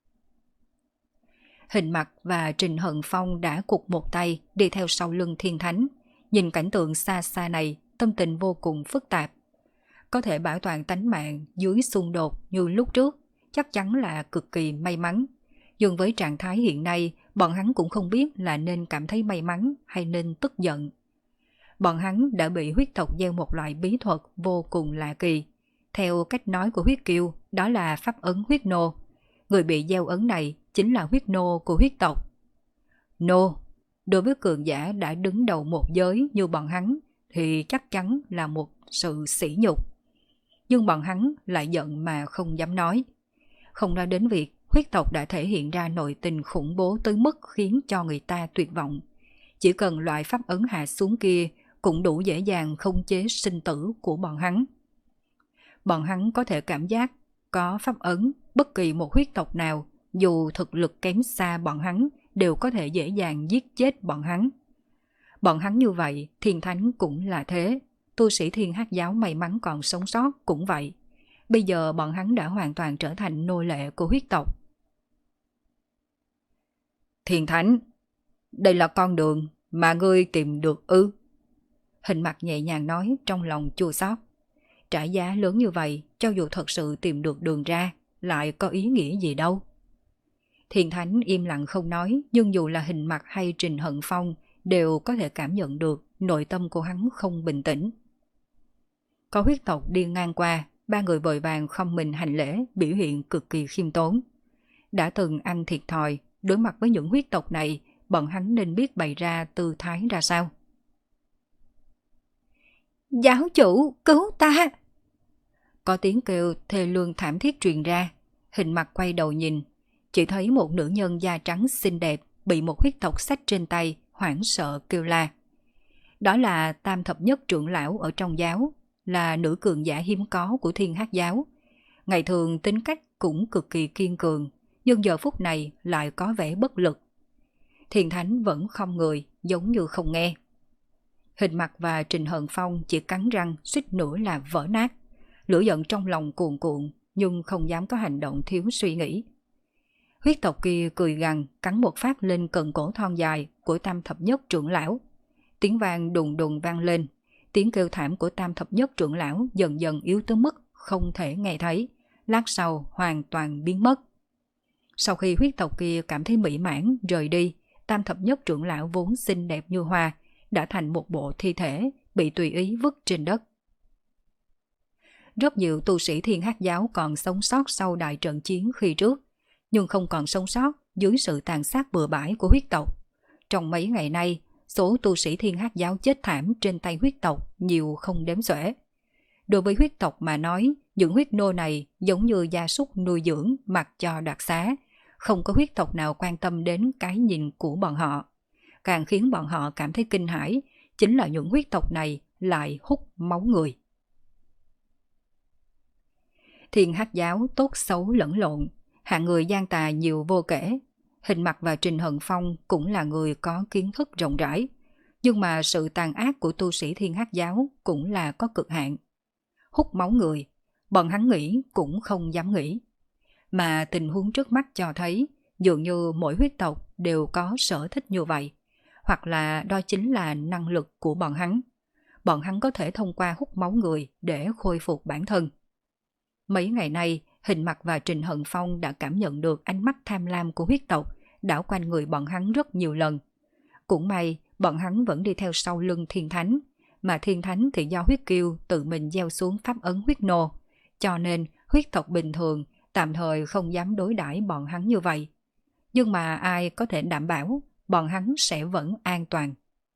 S1: Hình Mặc và Trình Hận Phong đã cụt một tay đi theo sau lưng thiên thánh, nhìn cảnh tượng xa xa này, tâm tình vô cùng phức tạp. Có thể bảo toàn tánh mạng dưới xung đột như lúc trước, chắc chắn là cực kỳ may mắn. Nhưng với trạng thái hiện nay, bọn hắn cũng không biết là nên cảm thấy may mắn hay nên tức giận. Bọn hắn đã bị huyết tộc gieo một loại bí thuật vô cùng lạ kỳ. Theo cách nói của huyết kiêu, đó là pháp ấn huyết nô. Người bị gieo ấn này chính là huyết nô của huyết tộc. Nô, đối với cường giả đã đứng đầu một giới như bọn hắn, thì chắc chắn là một sự sỉ nhục. Nhưng bọn hắn lại giận mà không dám nói. Không nói đến việc huyết tộc đã thể hiện ra nội tình khủng bố tới mức khiến cho người ta tuyệt vọng. Chỉ cần loại pháp ấn hạ xuống kia cũng đủ dễ dàng khống chế sinh tử của bọn hắn. Bọn hắn có thể cảm giác có pháp ấn, bất kỳ một huyết tộc nào, dù thực lực kém xa bọn hắn, đều có thể dễ dàng giết chết bọn hắn. Bọn hắn như vậy, thiên thánh cũng là thế. Tu sĩ thiên hát giáo may mắn còn sống sót cũng vậy. Bây giờ bọn hắn đã hoàn toàn trở thành nô lệ của huyết tộc. Thiên Thánh, đây là con đường mà ngươi tìm được ư? Hình mặt nhẹ nhàng nói, trong lòng chua xót. Trả giá lớn như vậy, cho dù thật sự tìm được đường ra, lại có ý nghĩa gì đâu. Thiên Thánh im lặng không nói, nhưng dù là Hình mặt hay Trình Hận Phong đều có thể cảm nhận được nội tâm của hắn không bình tĩnh. Có huyết tộc đi ngang qua, ba người vội vàng không mình hành lễ, biểu hiện cực kỳ khiêm tốn. Đã từng ăn thiệt thòi, đối mặt với những huyết tộc này, bọn hắn nên biết bày ra tư thái ra sao. Giáo chủ, cứu ta! Có tiếng kêu thê lương thảm thiết truyền ra. Hình mặt quay đầu nhìn, chỉ thấy một nữ nhân da trắng xinh đẹp bị một huyết tộc xách trên tay, hoảng sợ kêu la. Đó là Tam Thập Nhất trưởng lão ở trong giáo, là nữ cường giả hiếm có của Thiên Hắc giáo. Ngày thường tính cách cũng cực kỳ kiên cường, nhưng giờ phút này lại có vẻ bất lực. Thiên Thánh vẫn không người, giống như không nghe. Hình mặt và Trình Hận Phong chỉ cắn răng suýt nữa là vỡ nát. Lửa giận trong lòng cuồn cuộn, nhưng không dám có hành động thiếu suy nghĩ. Huyết tộc kia cười gằn, cắn một phát lên cần cổ thon dài của Tam Thập Nhất trưởng lão. Tiếng vang đùng đùng vang lên, tiếng kêu thảm của Tam Thập Nhất trưởng lão dần dần yếu tới mức không thể nghe thấy, lát sau hoàn toàn biến mất. Sau khi huyết tộc kia cảm thấy mỹ mãn rời đi, Tam Thập Nhất trưởng lão vốn xinh đẹp như hoa, đã thành một bộ thi thể bị tùy ý vứt trên đất. Rất nhiều tu sĩ Thiên Hắc giáo còn sống sót sau đại trận chiến khi trước, nhưng không còn sống sót dưới sự tàn sát bừa bãi của huyết tộc. Trong mấy ngày nay, số tu sĩ Thiên Hắc giáo chết thảm trên tay huyết tộc nhiều không đếm xuể. Đối với huyết tộc mà nói, những huyết nô này giống như gia súc nuôi dưỡng mặc cho đoạt xá, không có huyết tộc nào quan tâm đến cái nhìn của bọn họ. Càng khiến bọn họ cảm thấy kinh hãi, chính là những huyết tộc này lại hút máu người. Thiên Hắc giáo tốt xấu lẫn lộn, hạng người gian tà nhiều vô kể. Hình mặt và Trình Hận Phong cũng là người có kiến thức rộng rãi, nhưng mà sự tàn ác của tu sĩ Thiên Hắc giáo cũng là có cực hạn. Hút máu người, bọn hắn nghĩ cũng không dám nghĩ. Mà tình huống trước mắt cho thấy, dường như mỗi huyết tộc đều có sở thích như vậy, hoặc là đó chính là năng lực của bọn hắn. Bọn hắn có thể thông qua hút máu người để khôi phục bản thân. Mấy ngày nay, Hình mặt và Trình Hận Phong đã cảm nhận được ánh mắt tham lam của huyết tộc đảo quanh người bọn hắn rất nhiều lần. Cũng may, bọn hắn vẫn đi theo sau lưng Thiên Thánh, mà Thiên Thánh thì do huyết kiêu tự mình gieo xuống pháp ấn huyết nô, cho nên huyết tộc bình thường tạm thời không dám đối đãi bọn hắn như vậy. Nhưng mà ai có thể đảm bảo bọn hắn sẽ vẫn an toàn.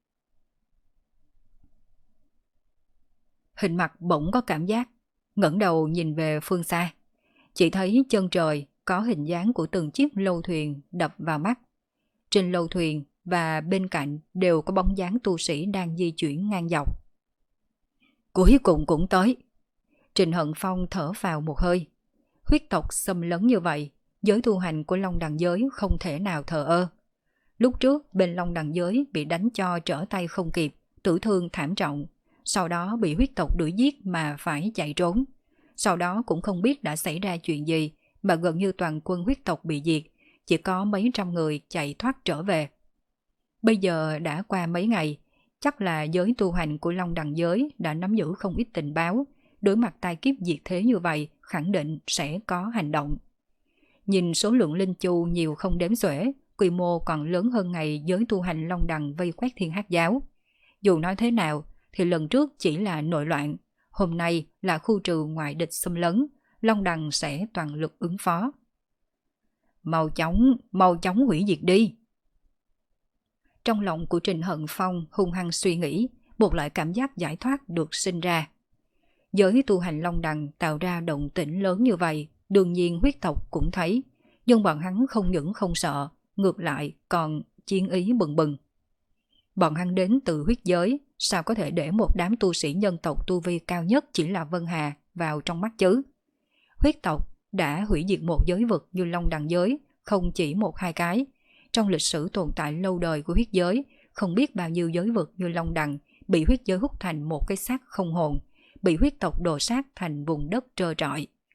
S1: Hình mặt bỗng có cảm giác, ngẩng đầu nhìn về phương xa. Chỉ thấy chân trời có hình dáng của từng chiếc lâu thuyền đập vào mắt. Trên lâu thuyền và bên cạnh đều có bóng dáng tu sĩ đang di chuyển ngang dọc. Cuối cùng cũng tới. Trình Hận Phong thở vào một hơi. Huyết tộc xâm lấn như vậy, giới tu hành của Long Đằng giới không thể nào thờ ơ. Lúc trước bên Long Đằng giới bị đánh cho trở tay không kịp, tử thương thảm trọng, sau đó bị huyết tộc đuổi giết mà phải chạy trốn. Sau đó cũng không biết đã xảy ra chuyện gì mà gần như toàn quân huyết tộc bị diệt, chỉ có mấy trăm người chạy thoát trở về. Bây giờ đã qua mấy ngày, chắc là giới tu hành của Long Đằng giới đã nắm giữ không ít tình báo, đối mặt tai kiếp diệt thế như vậy khẳng định sẽ có hành động. Nhìn số lượng linh chu nhiều không đếm xuể, quy mô còn lớn hơn ngày giới tu hành Long Đằng vây quét Thiên Hắc giáo. Dù nói thế nào thì lần trước chỉ là nội loạn, hôm nay là khu trừ ngoại địch xâm lấn, Long Đằng sẽ toàn lực ứng phó. Mau chóng, mau chóng hủy diệt đi. Trong lòng của Trình Hận Phong hung hăng suy nghĩ, một loại cảm giác giải thoát được sinh ra. Giới tu hành Long Đằng tạo ra động tĩnh lớn như vậy, đương nhiên huyết tộc cũng thấy, nhưng bọn hắn không những không sợ, ngược lại còn chiến ý bừng bừng. Bọn hắn đến từ huyết giới, sao có thể để một đám tu sĩ nhân tộc tu vi cao nhất chỉ là Vân Hà vào trong mắt chứ? Huyết tộc đã hủy diệt một giới vực như Long Đằng giới, không chỉ một hai cái. Trong lịch sử tồn tại lâu đời của huyết giới, không biết bao nhiêu giới vực như Long Đằng bị huyết giới hút thành một cái xác không hồn, bị huyết tộc đổ sát thành vùng đất trơ trọi,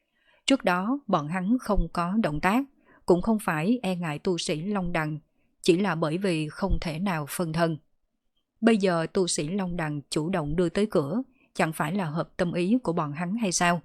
S1: Trước đó bọn hắn không có động tác, cũng không phải e ngại tu sĩ Long Đằng, chỉ là bởi vì không thể nào phân thân. Bây giờ tu sĩ Long Đằng chủ động đưa tới cửa, chẳng phải là hợp tâm ý của bọn hắn hay sao?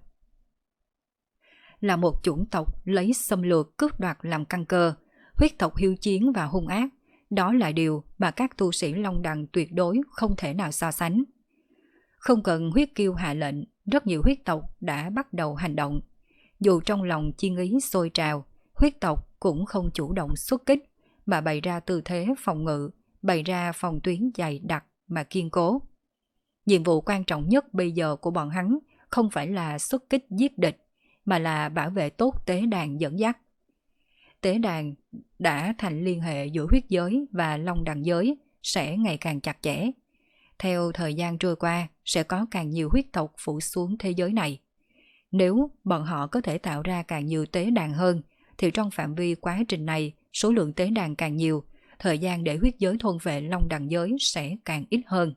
S1: Là một chủng tộc lấy xâm lược cướp đoạt làm căn cơ, huyết tộc hiếu chiến và hung ác, đó là điều mà các tu sĩ Long Đằng tuyệt đối không thể nào so sánh. Không cần huyết kiêu hạ lệnh, rất nhiều huyết tộc đã bắt đầu hành động. Dù trong lòng chiên ý sôi trào, huyết tộc cũng không chủ động xuất kích, mà bày ra tư thế phòng ngự, bày ra phòng tuyến dày đặc mà kiên cố. Nhiệm vụ quan trọng nhất bây giờ của bọn hắn không phải là xuất kích giết địch, mà là bảo vệ tốt tế đàn dẫn dắt. Tế đàn đã thành liên hệ giữa huyết giới và Long Đằng giới sẽ ngày càng chặt chẽ. Theo thời gian trôi qua, sẽ có càng nhiều huyết tộc phủ xuống thế giới này. Nếu bọn họ có thể tạo ra càng nhiều tế đàn hơn, thì trong phạm vi quá trình này, số lượng tế đàn càng nhiều, thời gian để huyết giới thôn vệ Long Đằng giới sẽ càng ít hơn.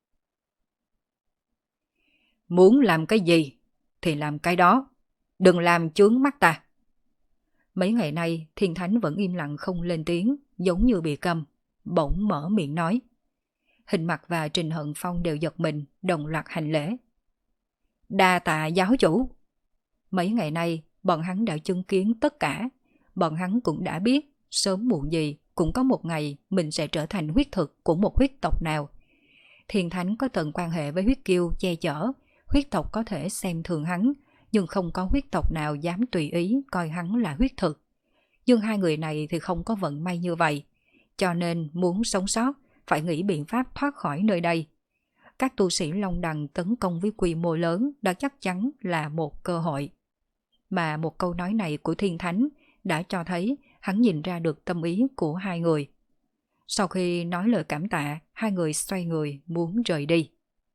S1: Muốn làm cái gì thì làm cái đó, đừng làm chướng mắt ta. Mấy ngày nay Thiên Thánh vẫn im lặng không lên tiếng, giống như bị câm, bỗng mở miệng nói. Hình Mặc và Trình Hận Phong đều giật mình, đồng loạt hành lễ. Đa tạ giáo chủ. Mấy ngày nay bọn hắn đã chứng kiến tất cả, bọn hắn cũng đã biết sớm muộn gì cũng có một ngày mình sẽ trở thành huyết thực của một huyết tộc nào. Thiên Thánh có tầng quan hệ với huyết kiêu che chở, huyết tộc có thể xem thường hắn, nhưng không có huyết tộc nào dám tùy ý coi hắn là huyết thực. Nhưng hai người này thì không có vận may như vậy, cho nên muốn sống sót phải nghĩ biện pháp thoát khỏi nơi đây. Các tu sĩ Long Đằng tấn công với quy mô lớn đã chắc chắn là một cơ hội. Mà một câu nói này của Thiên Thánh đã cho thấy hắn nhìn ra được tâm ý của hai người. Sau khi nói lời cảm tạ, hai người xoay người muốn rời đi.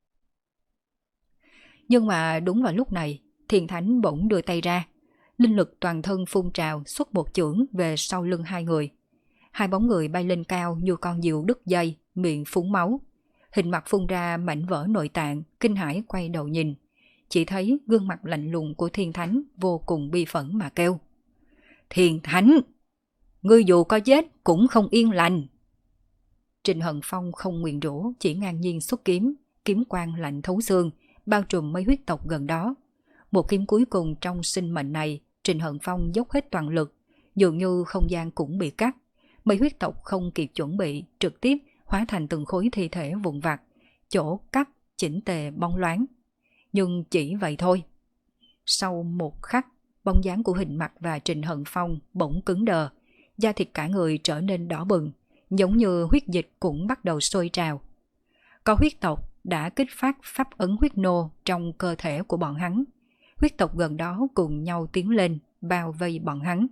S1: Nhưng mà đúng vào lúc này, Thiên Thánh bỗng đưa tay ra. Linh lực toàn thân phun trào xuất một chưởng về sau lưng hai người. Hai bóng người bay lên cao như con diều đứt dây, miệng phúng máu. Hình Mặc phun ra mảnh vỡ nội tạng, kinh hãi quay đầu nhìn. Chỉ thấy gương mặt lạnh lùng của Thiên Thánh vô cùng bi phẫn mà kêu. Thiên Thánh! Ngươi dù có chết cũng không yên lành. Trình Hận Phong không nguyền rủa, chỉ ngang nhiên xuất kiếm, kiếm quang lạnh thấu xương, bao trùm mấy huyết tộc gần đó. Một kiếm cuối cùng trong sinh mệnh này, Trình Hận Phong dốc hết toàn lực, dường như không gian cũng bị cắt. Mấy huyết tộc không kịp chuẩn bị, trực tiếp hóa thành từng khối thi thể vụn vặt, chỗ cắt chỉnh tề bóng loáng. Nhưng chỉ vậy thôi. Sau một khắc, bóng dáng của Hình Mặc và Trình Hận Phong bỗng cứng đờ, da thịt cả người trở nên đỏ bừng, giống như huyết dịch cũng bắt đầu sôi trào. Có huyết tộc đã kích phát pháp ấn huyết nô trong cơ thể của bọn hắn. Huyết tộc gần đó cùng nhau tiến lên, bao vây bọn hắn.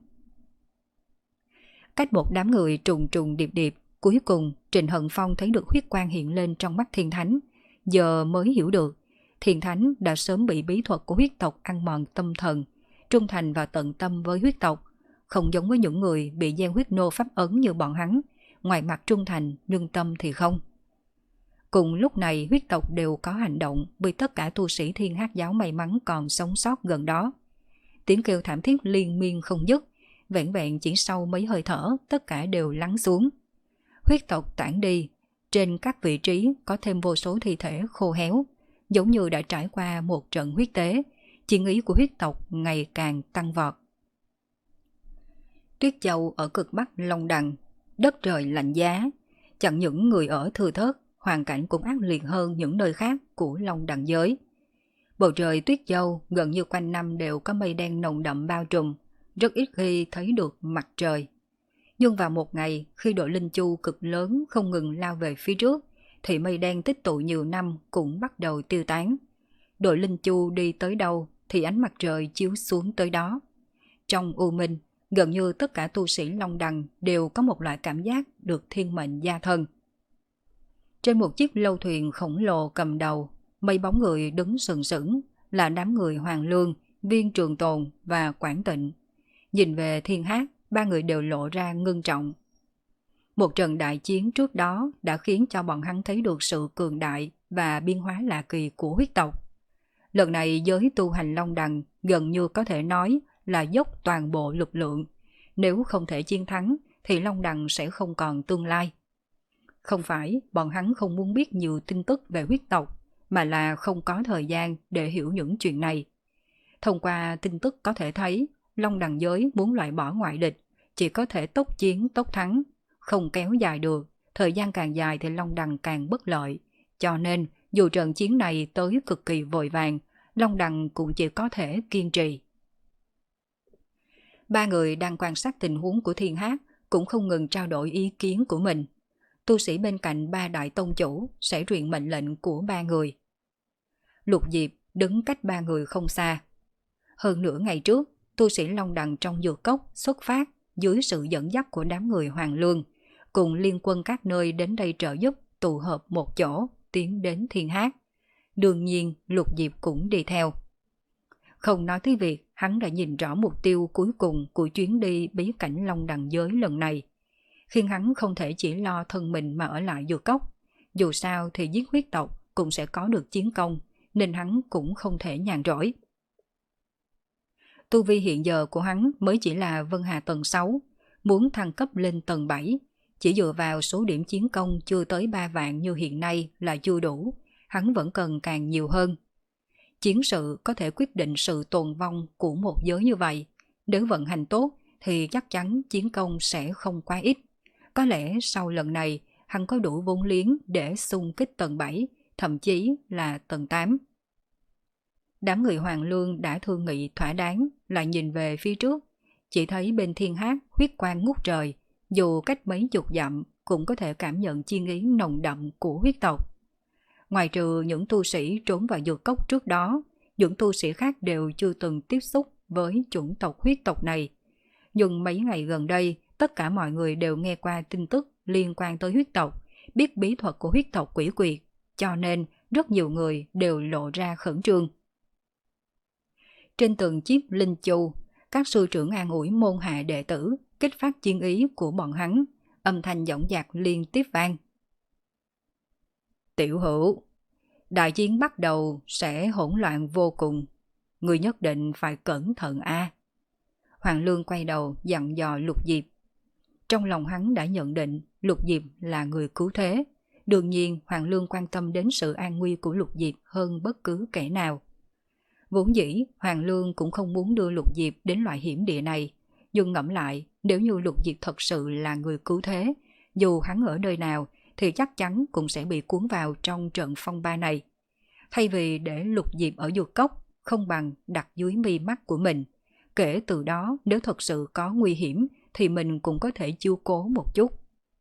S1: Cách một đám người trùng trùng điệp điệp, cuối cùng Trình Hận Phong thấy được huyết quang hiện lên trong mắt Thiên Thánh. Giờ mới hiểu được, Thiên Thánh đã sớm bị bí thuật của huyết tộc ăn mòn tâm thần, trung thành và tận tâm với huyết tộc, không giống với những người bị gieo huyết nô pháp ấn như bọn hắn, ngoài mặt trung thành nhưng tâm thì không. Cùng lúc này huyết tộc đều có hành động vì tất cả tu sĩ Thiên Hắc giáo may mắn còn sống sót gần đó. Tiếng kêu thảm thiết liên miên không dứt, vẹn vẹn chỉ sau mấy hơi thở tất cả đều lắng xuống. Huyết tộc tản đi, trên các vị trí có thêm vô số thi thể khô héo, giống như đã trải qua một trận huyết tế, chiến ý của huyết tộc ngày càng tăng vọt. Tuyết Châu ở cực bắc Long Đằng, đất trời lạnh giá, chẳng những người ở thưa thớt, hoàn cảnh cũng ác liệt hơn những nơi khác của Long Đằng giới. Bầu trời Tuyết Châu gần như quanh năm đều có mây đen nồng đậm bao trùm, rất ít khi thấy được mặt trời. Nhưng vào một ngày, khi đội linh chu cực lớn không ngừng lao về phía trước, thì mây đen tích tụ nhiều năm cũng bắt đầu tiêu tán. Đội linh chu đi tới đâu thì ánh mặt trời chiếu xuống tới đó. Trong u minh, gần như tất cả tu sĩ Long Đằng đều có một loại cảm giác được thiên mệnh gia thân. Trên một chiếc lâu thuyền khổng lồ cầm đầu, mấy bóng người đứng sừng sững là đám người Hoàng Lương, Viên Trường Tồn và Quảng Tịnh. Nhìn về Thiên Hắc, ba người đều lộ ra ngưng trọng. Một trận đại chiến trước đó đã khiến cho bọn hắn thấy được sự cường đại và biến hóa lạ kỳ của huyết tộc. Lần này giới tu hành Long Đằng gần như có thể nói là dốc toàn bộ lực lượng. Nếu không thể chiến thắng thì Long Đằng sẽ không còn tương lai. Không phải bọn hắn không muốn biết nhiều tin tức về huyết tộc, mà là không có thời gian để hiểu những chuyện này. Thông qua tin tức có thể thấy, Long Đằng giới muốn loại bỏ ngoại địch, chỉ có thể tốc chiến tốc thắng, không kéo dài được, thời gian càng dài thì Long Đằng càng bất lợi. Cho nên, dù trận chiến này tới cực kỳ vội vàng, Long Đằng cũng chỉ có thể kiên trì. Ba người đang quan sát tình huống của Thiên Hắc cũng không ngừng trao đổi ý kiến của mình. Tu sĩ bên cạnh ba đại tông chủ sẽ truyền mệnh lệnh của ba người. Lục Diệp đứng cách ba người không xa. Hơn nửa ngày trước, tu sĩ Long Đằng trong dược cốc xuất phát dưới sự dẫn dắt của đám người Hoàng Lương, cùng liên quân các nơi đến đây trợ giúp tụ hợp một chỗ, tiến đến Thiên Hắc. Đương nhiên, Lục Diệp cũng đi theo. Không nói tới việc hắn đã nhìn rõ mục tiêu cuối cùng của chuyến đi bí cảnh Long Đằng giới lần này, khiến hắn không thể chỉ lo thân mình mà ở lại dược cốc. Dù sao thì giết huyết tộc cũng sẽ có được chiến công, nên hắn cũng không thể nhàn rỗi. Tu vi hiện giờ của hắn mới chỉ là Vân Hà tầng sáu, muốn thăng cấp lên tầng bảy, chỉ dựa vào số điểm chiến công chưa tới ba vạn như hiện nay là chưa đủ, hắn vẫn cần càng nhiều hơn. Chiến sự có thể quyết định sự tồn vong của một giới như vậy, nếu vận hành tốt thì chắc chắn chiến công sẽ không quá ít. Có lẽ sau lần này hắn có đủ vốn liếng để xung kích tầng bảy, thậm chí là tầng tám. Đám người Hoàng Lương đã thương nghị thỏa đáng, lại nhìn về phía trước, chỉ thấy bên Thiên Hắc huyết quang ngút trời, dù cách mấy chục dặm cũng có thể cảm nhận chi ý nồng đậm của huyết tộc. Ngoài trừ những tu sĩ trốn vào dược cốc trước đó, những tu sĩ khác đều chưa từng tiếp xúc với chủng tộc huyết tộc này. Nhưng mấy ngày gần đây, tất cả mọi người đều nghe qua tin tức liên quan tới huyết tộc, biết bí thuật của huyết tộc quỷ quyệt, cho nên rất nhiều người đều lộ ra khẩn trương. Trên từng chiếc linh chu, các sư trưởng an ủi môn hạ đệ tử, kích phát chiến ý của bọn hắn, âm thanh dõng dạc liên tiếp vang. Tiểu Hữu, đại chiến bắt đầu sẽ hỗn loạn vô cùng, người nhất định phải cẩn thận a. Hoàng Lương quay đầu dặn dò Lục Diệp. Trong lòng hắn đã nhận định Lục Diệp là người cứu thế, đương nhiên Hoàng Lương quan tâm đến sự an nguy của Lục Diệp hơn bất cứ kẻ nào. Vốn dĩ Hoàng Lương cũng không muốn đưa Lục Diệp đến loại hiểm địa này, nhưng ngẫm lại, nếu như Lục Diệp thật sự là người cứu thế, dù hắn ở nơi nào thì chắc chắn cũng sẽ bị cuốn vào trong trận phong ba này. Thay vì để Lục Diệp ở dược cốc, không bằng đặt dưới mi mắt của mình. Kể từ đó, nếu thật sự có nguy hiểm thì mình cũng có thể chiêu cố một chút.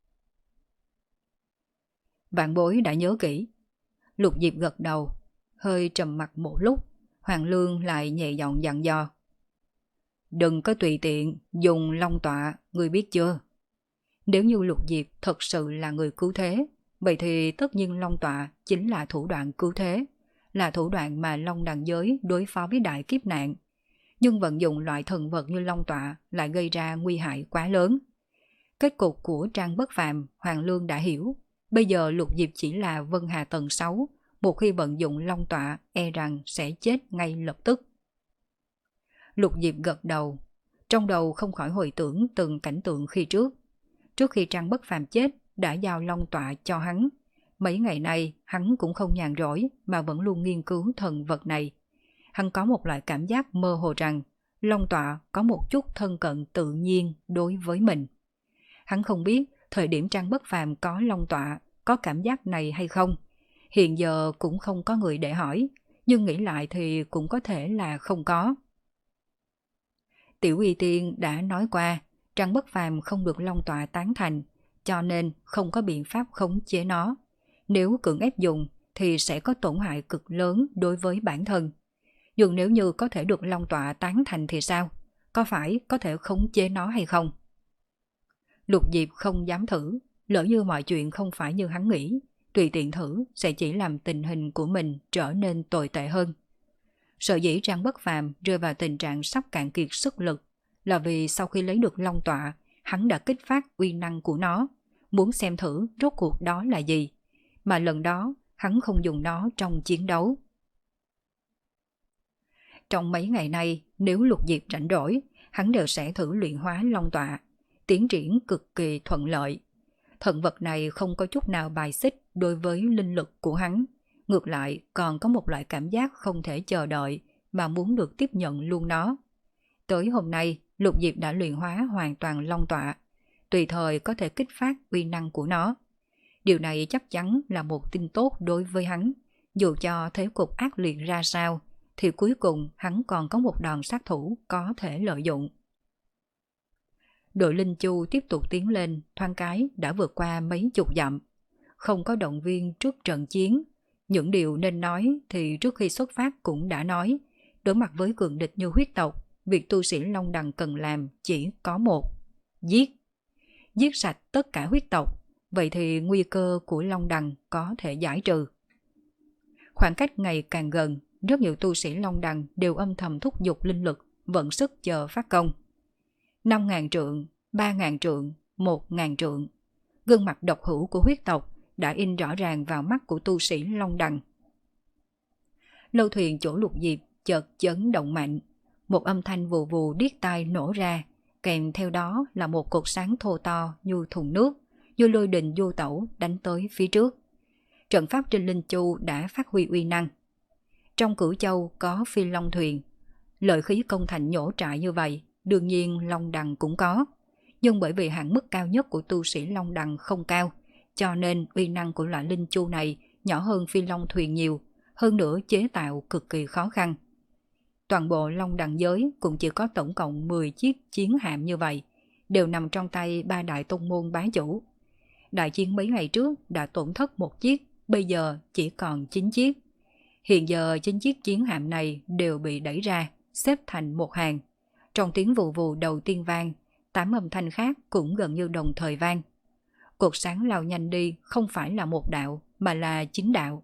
S1: Vạn Bối đã nhớ kỹ. Lục Diệp gật đầu, hơi trầm mặt một lúc, Hoàng Lương lại nhẹ giọng dặn dò. Đừng có tùy tiện dùng long tọa, người biết chưa? Nếu như Lục Diệp thật sự là người cứu thế, vậy thì tất nhiên long tọa chính là thủ đoạn cứu thế, là thủ đoạn mà Long Đằng giới đối phó với đại kiếp nạn. Nhưng vận dụng loại thần vật như long tọa lại gây ra nguy hại quá lớn. Kết cục của Trang Bất Phàm, Hoàng Lương đã hiểu. Bây giờ Lục Diệp chỉ là Vân Hà tầng sáu, một khi vận dụng long tọa e rằng sẽ chết ngay lập tức. Lục Diệp gật đầu, trong đầu không khỏi hồi tưởng từng cảnh tượng khi trước. Trước khi Trang Bất Phàm chết, đã giao long tọa cho hắn. Mấy ngày nay, hắn cũng không nhàn rỗi mà vẫn luôn nghiên cứu thần vật này. Hắn có một loại cảm giác mơ hồ rằng long tọa có một chút thân cận tự nhiên đối với mình. Hắn không biết thời điểm Trang Bất Phàm có long tọa có cảm giác này hay không. Hiện giờ cũng không có người để hỏi, nhưng nghĩ lại thì cũng có thể là không có. Tiểu Uy Tiên đã nói qua, Trang Bất Phàm không được long tọa tán thành, cho nên không có biện pháp khống chế nó. Nếu cưỡng ép dùng thì sẽ có tổn hại cực lớn đối với bản thân. Nhưng nếu như có thể được long tọa tán thành thì sao? Có phải có thể khống chế nó hay không? Lục Diệp không dám thử, lỡ như mọi chuyện không phải như hắn nghĩ, tùy tiện thử sẽ chỉ làm tình hình của mình trở nên tồi tệ hơn. Sở dĩ Trang Bất Phàm rơi vào tình trạng sắp cạn kiệt sức lực là vì sau khi lấy được long tọa, hắn đã kích phát uy năng của nó, muốn xem thử rốt cuộc đó là gì, mà lần đó hắn không dùng nó trong chiến đấu. Trong mấy ngày nay, nếu Lục Diệp rảnh rỗi, hắn đều sẽ thử luyện hóa long tọa, tiến triển cực kỳ thuận lợi. Thần vật này không có chút nào bài xích đối với linh lực của hắn, ngược lại còn có một loại cảm giác không thể chờ đợi mà muốn được tiếp nhận luôn nó. Tới hôm nay, Lục Diệp đã luyện hóa hoàn toàn long tọa, tùy thời có thể kích phát uy năng của nó. Điều này chắc chắn là một tin tốt đối với hắn, dù cho thế cục ác liệt ra sao, thì cuối cùng hắn còn có một đòn sát thủ có thể lợi dụng. Đội Linh Chu tiếp tục tiến lên, thoáng cái đã vượt qua mấy chục dặm. Không có động viên trước trận chiến, những điều nên nói thì trước khi xuất phát cũng đã nói. Đối mặt với cường địch như huyết tộc, việc tu sĩ Long Đằng cần làm chỉ có một: giết. Giết sạch tất cả huyết tộc, vậy thì nguy cơ của Long Đằng có thể giải trừ. Khoảng cách ngày càng gần, rất nhiều tu sĩ Long Đằng đều âm thầm thúc giục linh lực, vận sức chờ phát công. Năm ngàn trượng, ba ngàn trượng, một ngàn trượng. Gương mặt độc hữu của huyết tộc đã in rõ ràng vào mắt của tu sĩ Long Đằng. Lâu thuyền chỗ Lục Diệp chợt chấn động mạnh, một âm thanh vù vù điếc tai nổ ra, kèm theo đó là một cột sáng thô to như thùng nước, như lôi đình vô tẩu đánh tới phía trước. Trận pháp trên Linh Chu đã phát huy uy năng. Trong Cửu Châu có phi long thuyền, lợi khí công thành nhổ trại như vậy, đương nhiên Long Đằng cũng có. Nhưng bởi vì hạn mức cao nhất của tu sĩ Long Đằng không cao, cho nên uy năng của loại Linh Chu này nhỏ hơn phi long thuyền nhiều, hơn nữa chế tạo cực kỳ khó khăn. Toàn bộ Long Đằng giới cũng chỉ có tổng cộng mười chiếc chiến hạm như vậy, đều nằm trong tay ba đại tông môn bá chủ. Đại chiến mấy ngày trước đã tổn thất một chiếc, bây giờ chỉ còn chín chiếc. Hiện giờ chín chiếc chiến hạm này đều bị đẩy ra, xếp thành một hàng. Trong tiếng vù vù đầu tiên vang, tám âm thanh khác cũng gần như đồng thời vang. Cột sáng lao nhanh đi không phải là một đạo, mà là chín đạo.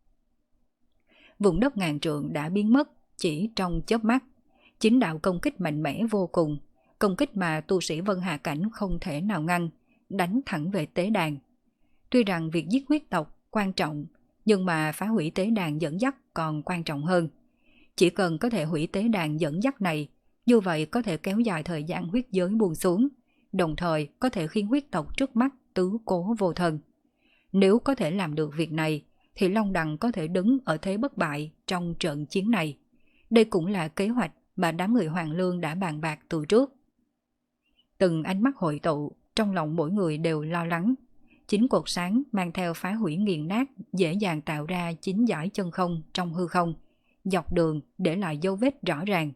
S1: Vùng đất ngàn trượng đã biến mất chỉ trong chớp mắt. Chín đạo công kích mạnh mẽ vô cùng, công kích mà tu sĩ Vân Hà Cảnh không thể nào ngăn, đánh thẳng về tế đàn. Tuy rằng việc giết huyết tộc quan trọng, nhưng mà phá hủy tế đàn dẫn dắt còn quan trọng hơn. Chỉ cần có thể hủy tế đàn dẫn dắt này, như vậy có thể kéo dài thời gian huyết giới buông xuống, đồng thời có thể khiến huyết tộc trước mắt tứ cố vô thân. Nếu có thể làm được việc này, thì Long Đằng có thể đứng ở thế bất bại trong trận chiến này. Đây cũng là kế hoạch mà đám người Hoàng Lương đã bàn bạc từ trước. Từng ánh mắt hội tụ, trong lòng mỗi người đều lo lắng. Chính cột sáng mang theo phá hủy nghiền nát dễ dàng tạo ra chín dải chân không trong hư không, dọc đường để lại dấu vết rõ ràng.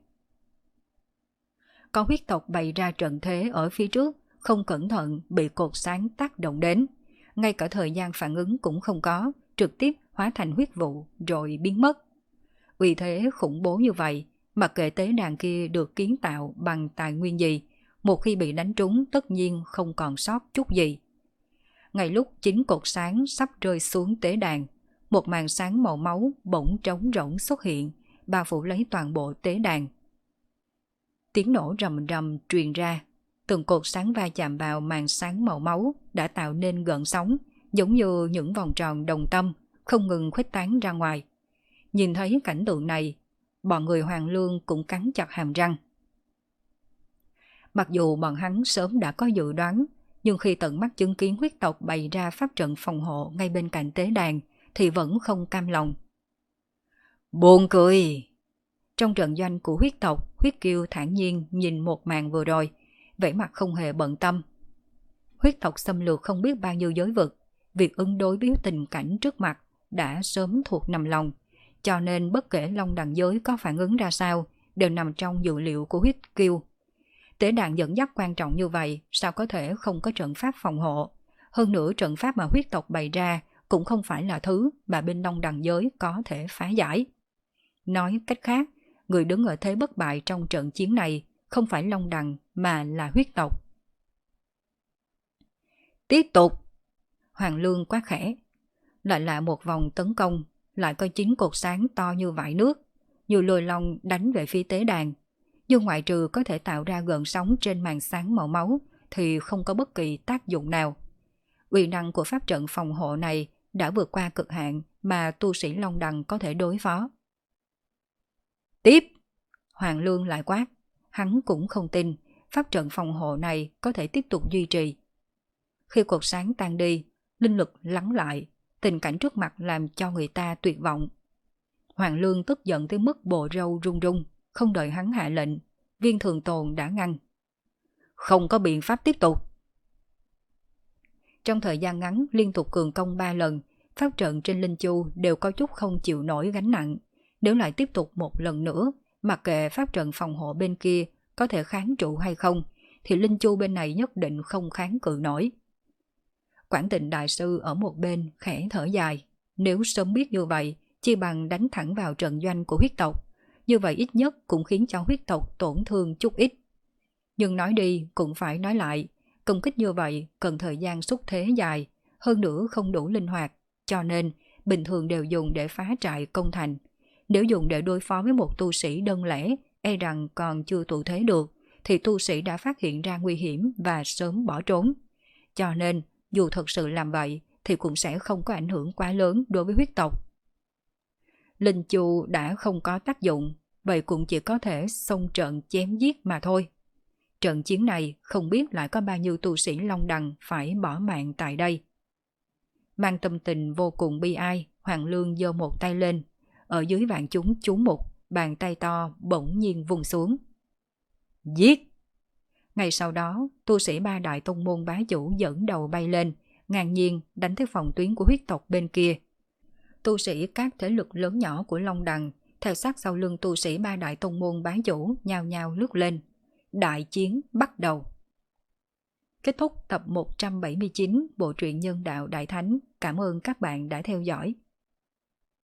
S1: Có huyết tộc bày ra trận thế ở phía trước, không cẩn thận bị cột sáng tác động đến. Ngay cả thời gian phản ứng cũng không có, trực tiếp hóa thành huyết vụ rồi biến mất. Vì thế khủng bố như vậy, mặc kệ tế đàn kia được kiến tạo bằng tài nguyên gì, một khi bị đánh trúng tất nhiên không còn sót chút gì. Ngay lúc chính cột sáng sắp rơi xuống tế đàn, một màn sáng màu máu bỗng trống rỗng xuất hiện, bao phủ lấy toàn bộ tế đàn. Tiếng nổ rầm rầm truyền ra, từng cột sáng va chạm vào màn sáng màu máu đã tạo nên gợn sóng, giống như những vòng tròn đồng tâm, không ngừng khuếch tán ra ngoài. Nhìn thấy cảnh tượng này, bọn người Hoàng Lương cũng cắn chặt hàm răng. Mặc dù bọn hắn sớm đã có dự đoán, nhưng khi tận mắt chứng kiến huyết tộc bày ra pháp trận phòng hộ ngay bên cạnh tế đàn, thì vẫn không cam lòng. Buồn cười! Trong trận doanh của huyết tộc, Huyết Kiêu thản nhiên nhìn một màn vừa rồi, vẻ mặt không hề bận tâm. Huyết tộc xâm lược không biết bao nhiêu giới vực, việc ứng đối với tình cảnh trước mặt đã sớm thuộc nằm lòng, cho nên bất kể Long Đằng giới có phản ứng ra sao, đều nằm trong dự liệu của Huyết Kiêu. Tế đàn dẫn dắt quan trọng như vậy, sao có thể không có trận pháp phòng hộ? Hơn nữa trận pháp mà huyết tộc bày ra cũng không phải là thứ mà bên Long Đằng giới có thể phá giải. Nói cách khác, người đứng ở thế bất bại trong trận chiến này không phải Long Đằng mà là huyết tộc. Tiếp tục! Hoàng Lương quát khẽ. Lại là một vòng tấn công, lại có chín cột sáng to như vải nước, như lôi long đánh về phía tế đàn. Nhưng ngoại trừ có thể tạo ra gợn sóng trên màn sáng màu máu thì không có bất kỳ tác dụng nào. Uy năng của pháp trận phòng hộ này đã vượt qua cực hạn mà tu sĩ Long Đằng có thể đối phó. Tiếp! Hoàng Lương lại quát, hắn cũng không tin pháp trận phòng hộ này có thể tiếp tục duy trì. Khi cột sáng tan đi, linh lực lắng lại, tình cảnh trước mặt làm cho người ta tuyệt vọng. Hoàng Lương tức giận tới mức bộ râu run run, không đợi hắn hạ lệnh, Viên Thường Tồn đã ngăn. Không có biện pháp tiếp tục. Trong thời gian ngắn liên tục cường công ba lần, pháp trận trên Linh Chu đều có chút không chịu nổi gánh nặng. Nếu lại tiếp tục một lần nữa, mặc kệ pháp trận phòng hộ bên kia có thể kháng trụ hay không, thì Linh Chu bên này nhất định không kháng cự nổi. Quảng Tịnh Đại Sư ở một bên khẽ thở dài, nếu sớm biết như vậy, chi bằng đánh thẳng vào trận doanh của huyết tộc, như vậy ít nhất cũng khiến cho huyết tộc tổn thương chút ít. Nhưng nói đi cũng phải nói lại, công kích như vậy cần thời gian xúc thế dài, hơn nữa không đủ linh hoạt, cho nên bình thường đều dùng để phá trại công thành. Nếu dùng để đối phó với một tu sĩ đơn lẻ, e rằng còn chưa tụ thế được, thì tu sĩ đã phát hiện ra nguy hiểm và sớm bỏ trốn. Cho nên, dù thật sự làm vậy, thì cũng sẽ không có ảnh hưởng quá lớn đối với huyết tộc. Linh Chu đã không có tác dụng, vậy cũng chỉ có thể xông trận chém giết mà thôi. Trận chiến này không biết lại có bao nhiêu tu sĩ Long Đằng phải bỏ mạng tại đây. Mang tâm tình vô cùng bi ai, Hoàng Lương giơ một tay lên, ở dưới vạn chúng chú mục, bàn tay to bỗng nhiên vùng xuống. Giết! Ngay sau đó, tu sĩ ba đại tông môn bá chủ dẫn đầu bay lên, ngang nhiên đánh tới phòng tuyến của huyết tộc bên kia. Tu sĩ các thế lực lớn nhỏ của Long Đằng, theo sát sau lưng tu sĩ ba đại tông môn bá chủ nhao nhao lướt lên. Đại chiến bắt đầu. Kết thúc tập một trăm bảy mươi chín bộ truyện Nhân Đạo Đại Thánh. Cảm ơn các bạn đã theo dõi.